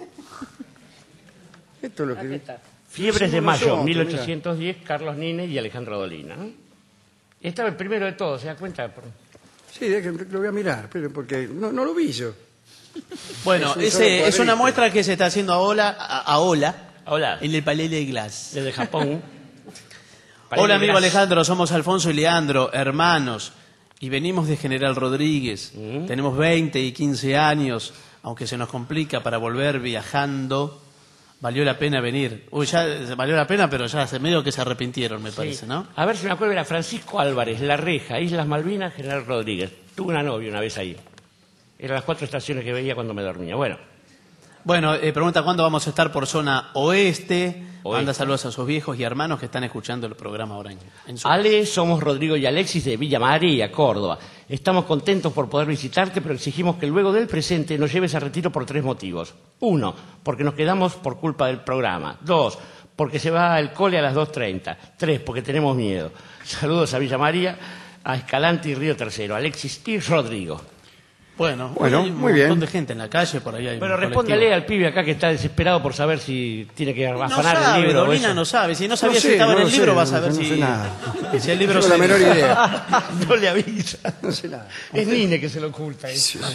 Esto es lo Aquí que... está. Fiebres de Somos Mayo, nosotros, 1810, Carlos Nine y Alejandro Dolina. Estaba el primero de todos, ¿se da cuenta? Sí, lo voy a mirar, pero porque no lo vi yo. Bueno, Es un solo es una cuadrito. muestra que se está haciendo ahora Hola, en el Palais de Glass. desde Japón. Hola amigo Gracias. Alejandro, somos Alfonso y Leandro, hermanos, y venimos de General Rodríguez. Tenemos 20 y 15 años, aunque se nos complica para volver viajando. Valió la pena venir. Uy, ya valió la pena, pero ya hace medio que se arrepintieron, me parece, ¿no? A ver si me acuerdo, era Francisco Álvarez, La Reja, Islas Malvinas, General Rodríguez. Tuve una novia una vez ahí. Eran las 4 estaciones que veía cuando me dormía. Bueno, Bueno, pregunta cuándo vamos a estar por zona oeste. Oeste. Manda saludos a sus viejos y hermanos que están escuchando el programa ahora en su... Ale, somos Rodrigo y Alexis de Villa María, Córdoba. Estamos contentos por poder visitarte, pero exigimos que luego del presente nos lleves a retiro por 3 motivos. 1, porque nos quedamos por culpa del programa. 2, porque se va al cole a las 2:30. 3, porque tenemos miedo. Saludos a Villa María, a Escalante y Río Tercero, Alexis y Rodrigo. Bueno, Bueno, hay un muy montón bien. de gente en la calle, por ahí hay Pero un respóndale colectivo. al pibe acá que está desesperado por saber si tiene que No afanar sabe, el libro. o Dolina eso. no sabe. Si no sabía si sé, estaba no en lo el libro, sé, vas a ver no si, sé nada. si el libro No se tengo la menor idea. No le avisa. No sé nada. Es Nine que se lo oculta.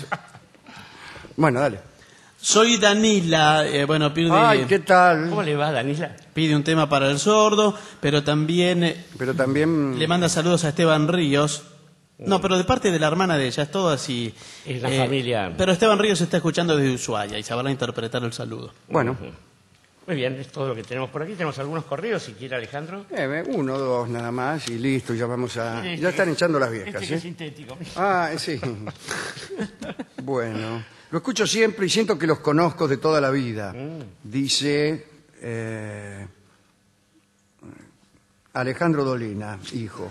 Bueno, dale. Soy Danila, bueno, Ay, ¿qué tal? ¿Cómo le va, Danila? pide un tema para el sordo, pero también Pero también... le manda saludos a Esteban Ríos. No, pero de parte de la hermana de ella, es todo así. Es la familia. Pero Esteban Ríos está escuchando desde Ushuaia y sabrá interpretar el saludo. Bueno, Muy bien, es todo lo que tenemos por aquí. Tenemos algunos correos, si quiere, Alejandro. 1, 2 nada más y listo, ya vamos a... Sí, Ya están echando las viejas, Este que es ¿eh? sintético. Ah, sí. Bueno, lo escucho siempre y siento que los conozco de toda la vida. Dice Alejandro Dolina, hijo.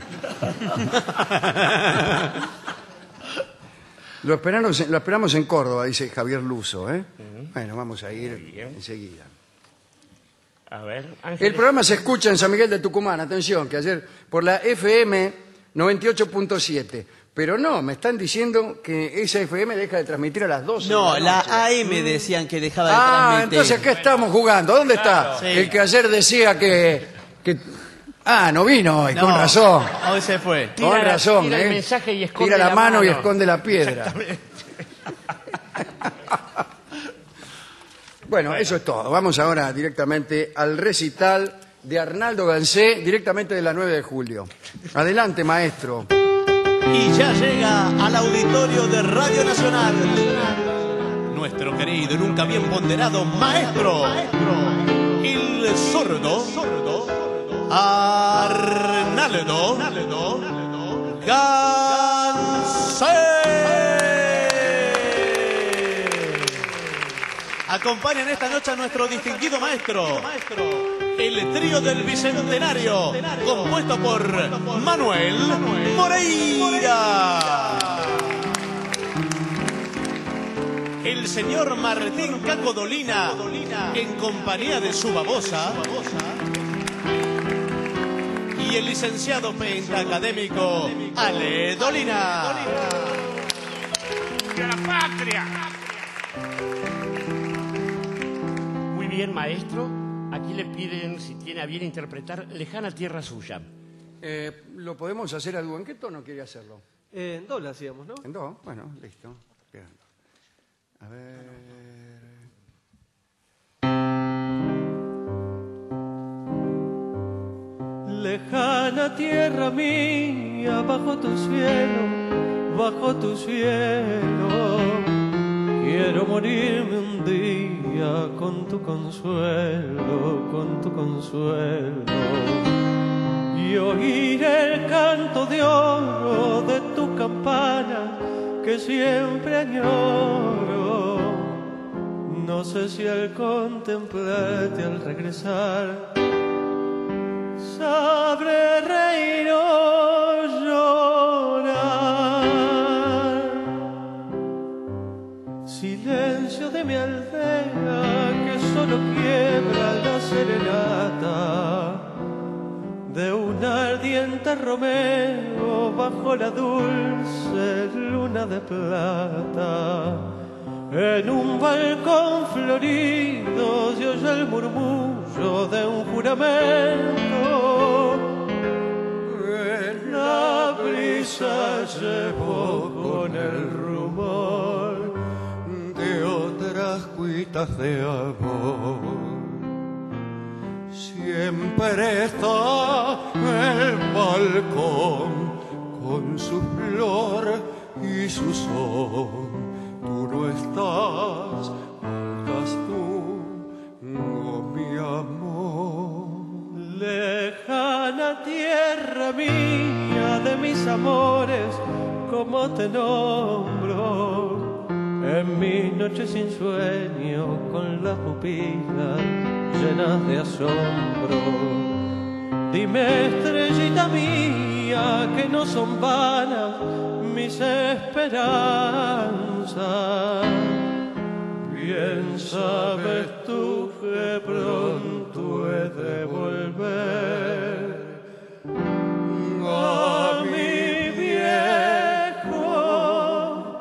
Lo esperamos en Córdoba, dice Javier Luso, ¿eh? Bueno, vamos a ir enseguida. A ver, El Ángeles. programa se escucha en San Miguel de Tucumán, atención, que ayer por la FM 98.7. Pero no, me están diciendo que esa FM deja de transmitir a las 12. No, de la noche. AM decían que dejaba de Ah, transmitir. entonces, ¿qué estamos jugando? ¿Dónde está? Sí. El que ayer decía que... Ah, no vino hoy, No, con razón. Hoy se fue. Tira Con la- razón, tira el ¿eh? mensaje y esconde Tira la la mano y mano. esconde la piedra. Bueno, eso es todo. Vamos ahora directamente al recital de Arnaldo Gansé, directamente de la 9 de julio. Adelante, maestro. Y ya llega al auditorio de Radio Nacional nuestro querido y nunca bien ponderado maestro, el sordo Arnaldo Gansé. acompañan esta noche a nuestro distinguido maestro, el trío del Bicentenario, compuesto por Manuel Moreira, el señor Martín Caco Dolina, en compañía de su babosa, y el licenciado pentacadémico Ale Dolina. ¡Viva la patria! Muy bien, maestro. Aquí le piden, si tiene a bien interpretar, Lejana Tierra Suya. ¿Lo podemos hacer a dúo? ¿En qué tono quiere hacerlo? En do lo hacíamos, ¿no? ¿En do? Bueno, listo. Quedando. A ver... Lejana tierra mía, bajo tu cielo, quiero morirme un día con tu consuelo, y oír el canto de oro de tu campana que siempre añoro. No sé si al contemplarte al regresar sabré reír o llorar. Silencio de mi aldea que solo quiebra la serenata de un ardiente romeo bajo la dulce luna de plata. En un balcón florido se oye el murmullo de un juramento. La brisa llevó con el rumor de otras cuitas de amor. Siempre está el balcón con su flor y su son. Tú no estás, tú, oh mi amor. Lejana tierra mía de mis amores, ¿cómo te nombro? En mis noches sin sueño, con las pupilas llenas de asombro. Dime, estrellita mía, que no son vanas mis esperanzas. Bien sabes tú que pronto he de volver a mi viejo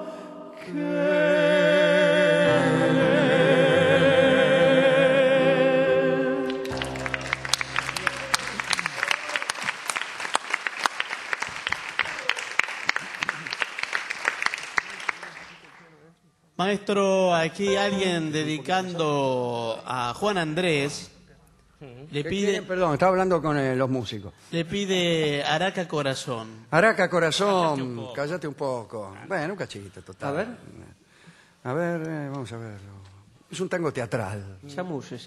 Maestro, aquí alguien dedicando a Juan Andrés le pide... Perdón, estaba hablando con los músicos. Le pide Araca Corazón. Araca Corazón, cállate un poco. Bueno, un cachito, total. A ver, vamos a verlo. Es un tango teatral. Chamulle.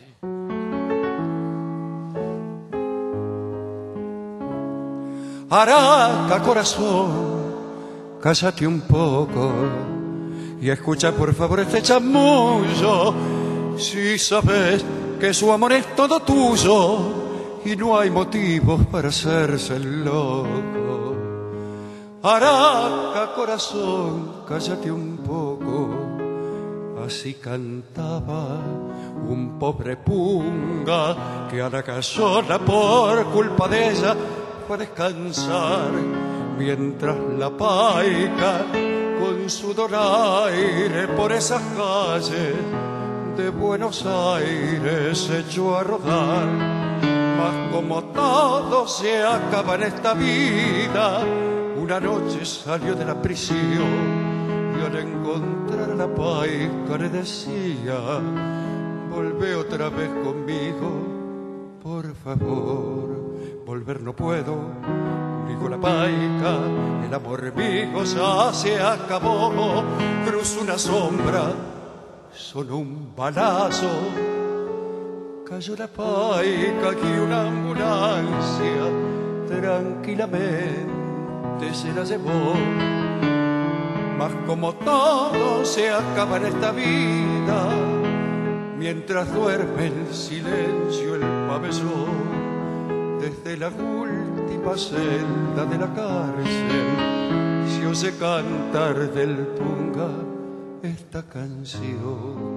Araca Corazón, cállate un poco y escucha por favor este chamullo. Si sabes que su amor es todo tuyo y no hay motivos para hacerse el loco. Araca corazón, cállate un poco. Así cantaba un pobre punga que a la casona por culpa de ella fue a descansar, mientras la paica con su donaire por esas calles de Buenos Aires se echó a rodar. Mas como todo se acaba en esta vida, una noche salió de la prisión y al encontrar a la paica le decía: volvé otra vez conmigo, por favor. Volver no puedo, dijo la paica, el amor mío ya se acabó. Cruzó una sombra, sonó un balazo, cayó la paica y una ambulancia tranquilamente se la llevó. Mas como todo se acaba en esta vida, mientras duerme en silencio el pabellón, desde la última celda de la cárcel se oye cantar del punga esta canción.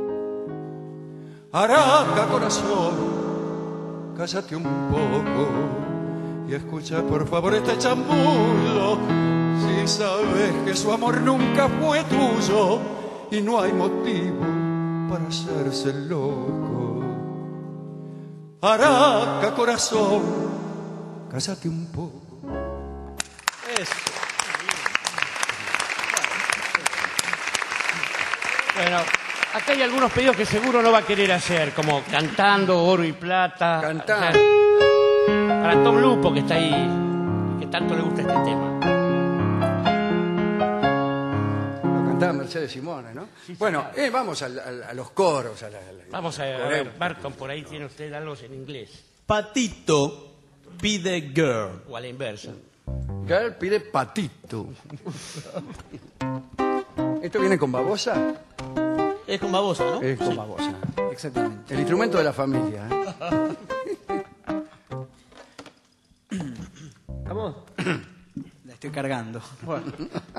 Araca, corazón, cállate un poco y escucha por favor este chamullo. Si sabes que su amor nunca fue tuyo y no hay motivo para hacerse loco. Araca, corazón, cállate un poco. Eso. Bueno, acá hay algunos pedidos que seguro no va a querer hacer, como Cantando, Oro y Plata. Cantando. Para Tom Lupo, que está ahí, que tanto le gusta este tema. Lo cantaba Mercedes Simone, ¿no? Sí, bueno, vamos a los coros. Vamos a ver, Barton, por ahí tiene usted algo en inglés. Patito pide girl. O a la inversa. Girl pide patito. ¿Esto viene con babosa? Es con babosa, ¿no? Es con babosa. Exactamente. El instrumento de la familia. ¿Vamos? La estoy cargando. Bueno.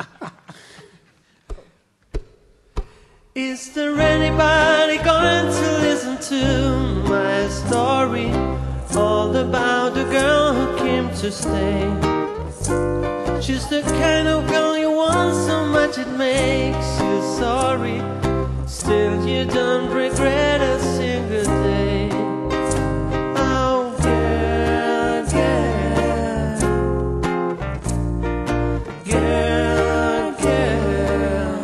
Is there anybody going to listen to my story? All about the girl who came to stay. She's the kind of girl you want so much it makes you sorry. Still you don't regret a single day. Oh girl, girl, girl, girl.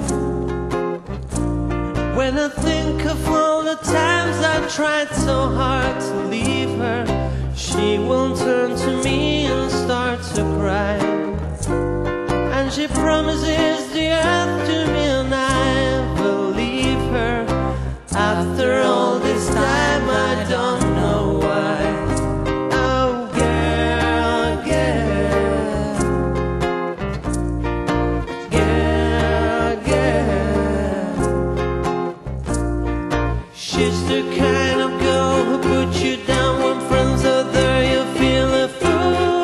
When I think of all the times I tried so hard to leave her, she will turn to me and start to cry. And she promises the earth to me and I believe her. After all this time I don't know why. Oh girl, girl, girl, girl. She's the kind of girl who puts you down when friends are there, you feel a fool.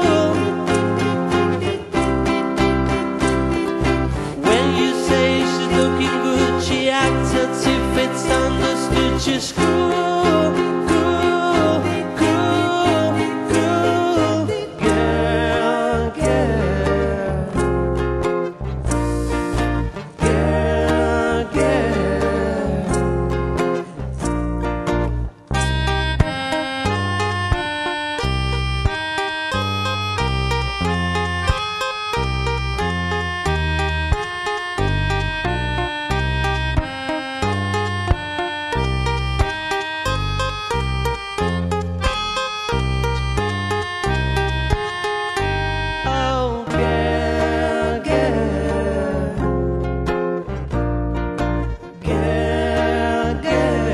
When you say she's looking good, she acts as if it's understood. She's cruel, cruel, cruel, cruel. Girl, girl, girl, girl. Oh, girl, girl, girl,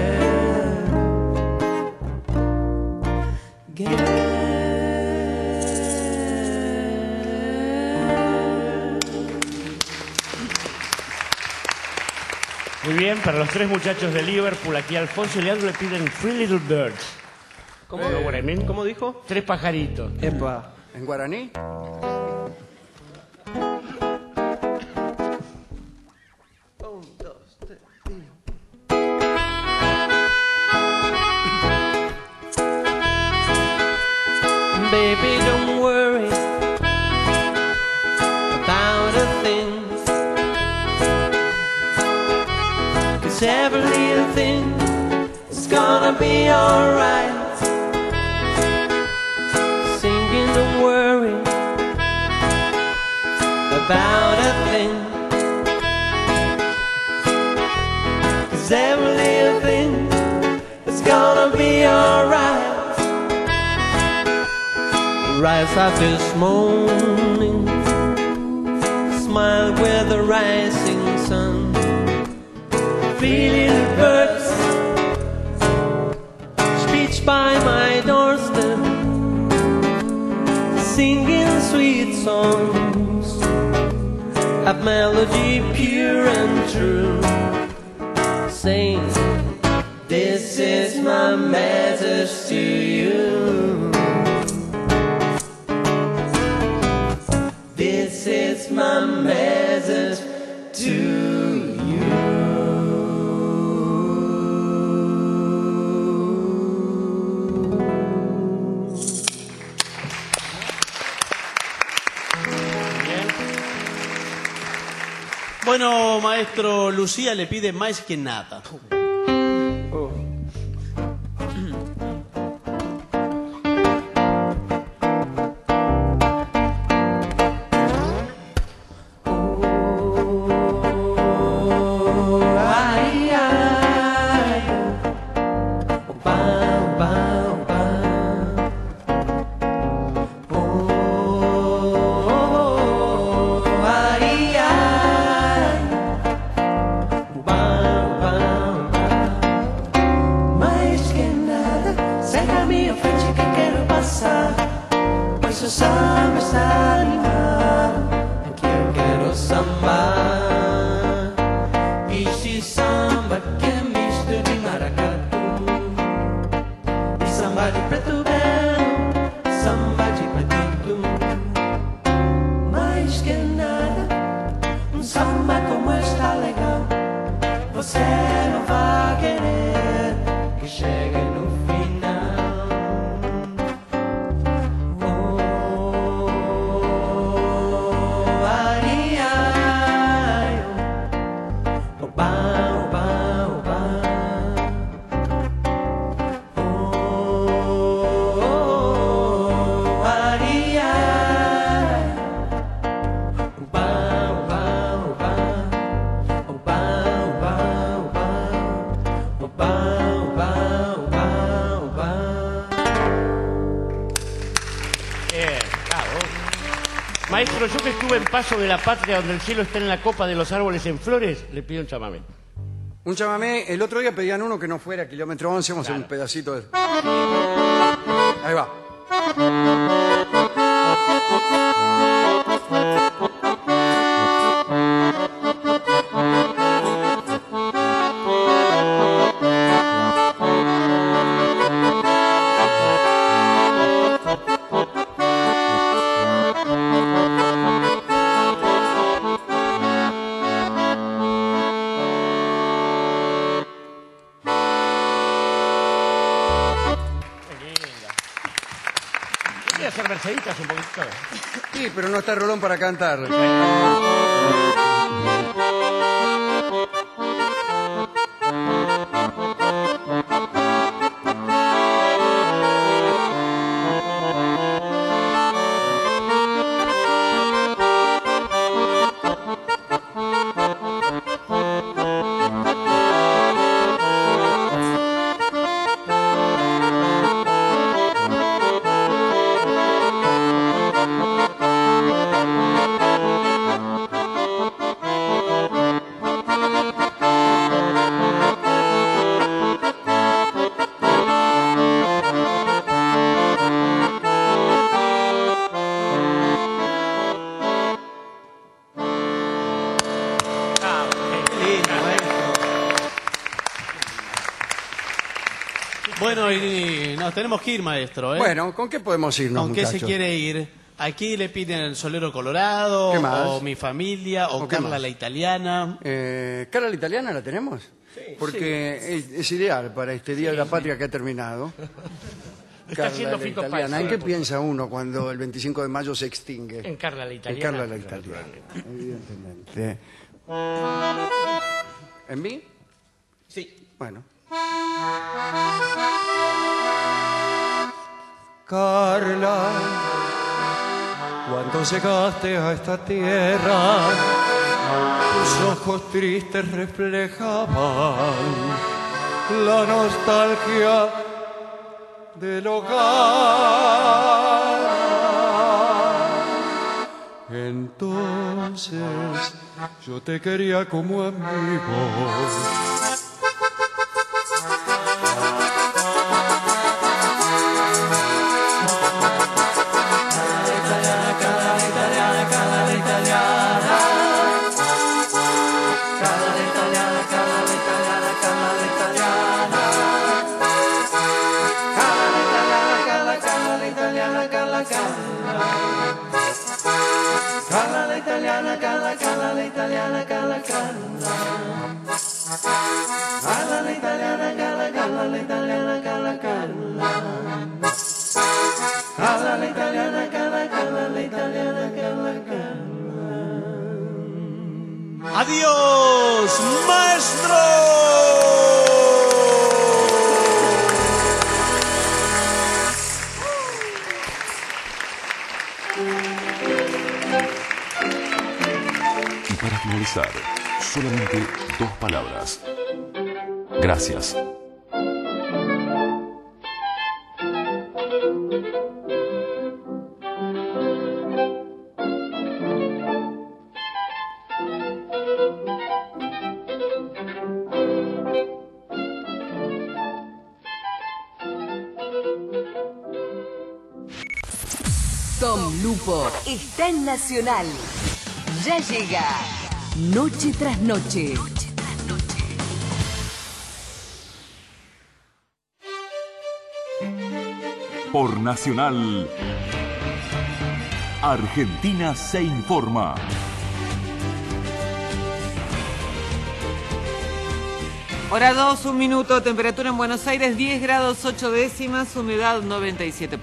Muy bien, para los tres muchachos de Liverpool, aquí Alfonso y Leandro le piden Three Little Birds. ¿Cómo? You know what I mean? ¿Cómo dijo? Tres pajaritos. Epa. ¿En guaraní? Baby, don't worry about a thing, 'cause every little thing is gonna be alright. Singing, don't worry about a thing, 'cause every little thing is gonna be alright. Rise up this morning, smile with the rising sun. Three little birds, speech by my doorstep, singing sweet songs, a melody pure and true, saying This is my message to you. This is my message to you. Bueno, maestro, Lucía le pide más que nada. Maestro, yo que estuve en Paso de la Patria, donde el cielo está en la copa de los árboles en flores, le pido un chamamé. Un chamamé, el otro día pedían uno que no fuera kilómetro 11, vamos a hacer un pedacito de... Ahí va. Hacer merceditas un poquito. Sí, pero no está Rolón para cantar. Bueno, y nos tenemos que ir, maestro, ¿eh? Bueno, ¿con qué podemos irnos, ¿Con qué muchachos? se quiere ir? Aquí le piden El Solero Colorado, ¿Qué más? o Mi Familia, o qué Carla más? la Italiana. ¿Carla la Italiana la tenemos? Porque es ideal para este Día de la Patria que ha terminado. Está Carla haciendo la Fito Italiana. Páez. ¿En qué piensa uno cuando el 25 de mayo se extingue? En Carla la En Italiana. Carla la Italiana, evidentemente. ¿En mí? Sí. Bueno. Carla, cuando llegaste a esta tierra, tus ojos tristes reflejaban la nostalgia del hogar. Entonces yo te quería como amigo. Carla la italiana, Carla, Carla la italiana, Carla, Carla. Carla la italiana, Carla, Carla la italiana, Carla, Carla. Carla la italiana, Carla, Carla la italiana, Carla, Carla. ¡Adiós, maestro! Y para finalizar, solamente 2 palabras. Gracias. Tom Lupo está en Nacional. Ya llega Noche tras Noche. Por Nacional, Argentina se informa. Hora 2, 1 minuto, temperatura en Buenos Aires 10 grados 8 décimas, humedad 97%.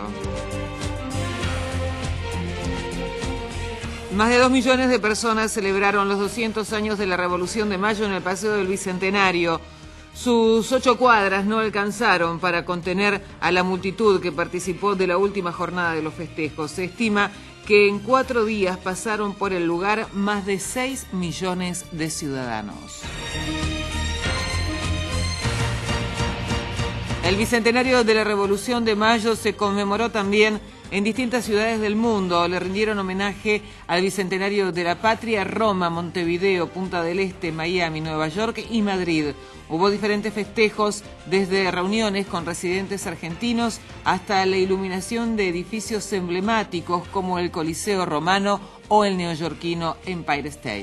Más de 2 millones de personas celebraron los 200 años de la Revolución de Mayo en el Paseo del Bicentenario. Sus 8 cuadras no alcanzaron para contener a la multitud que participó de la última jornada de los festejos. Se estima que en 4 días pasaron por el lugar más de 6 millones de ciudadanos. El Bicentenario de la Revolución de Mayo se conmemoró también en distintas ciudades del mundo. Le rindieron homenaje al Bicentenario de la Patria Roma, Montevideo, Punta del Este, Miami, Nueva York y Madrid. Hubo diferentes festejos, desde reuniones con residentes argentinos hasta la iluminación de edificios emblemáticos como el Coliseo Romano o el neoyorquino Empire State.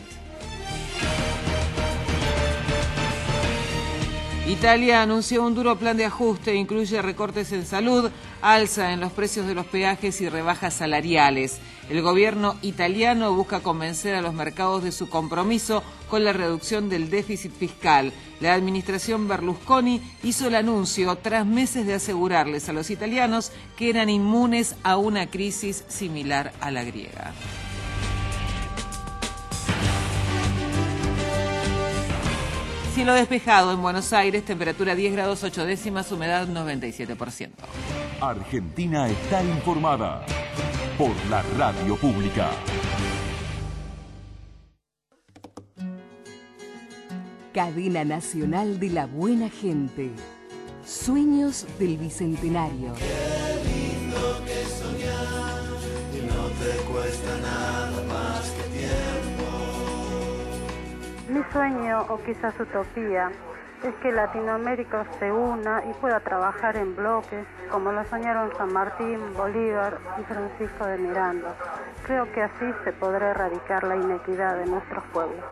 Italia anunció un duro plan de ajuste, incluye recortes en salud, alza en los precios de los peajes y rebajas salariales. El gobierno italiano busca convencer a los mercados de su compromiso con la reducción del déficit fiscal. La administración Berlusconi hizo el anuncio tras meses de asegurarles a los italianos que eran inmunes a una crisis similar a la griega. Cielo despejado en Buenos Aires, temperatura 10 grados 8 décimas, humedad 97%. Argentina está informada por la radio pública. Cadena Nacional de la Buena Gente. Sueños del Bicentenario. Qué lindo que soñar y no te cuesta nada más que tiempo. Mi sueño, o quizás utopía, es que Latinoamérica se una y pueda trabajar en bloques, como lo soñaron San Martín, Bolívar y Francisco de Miranda. Creo que así se podrá erradicar la inequidad de nuestros pueblos.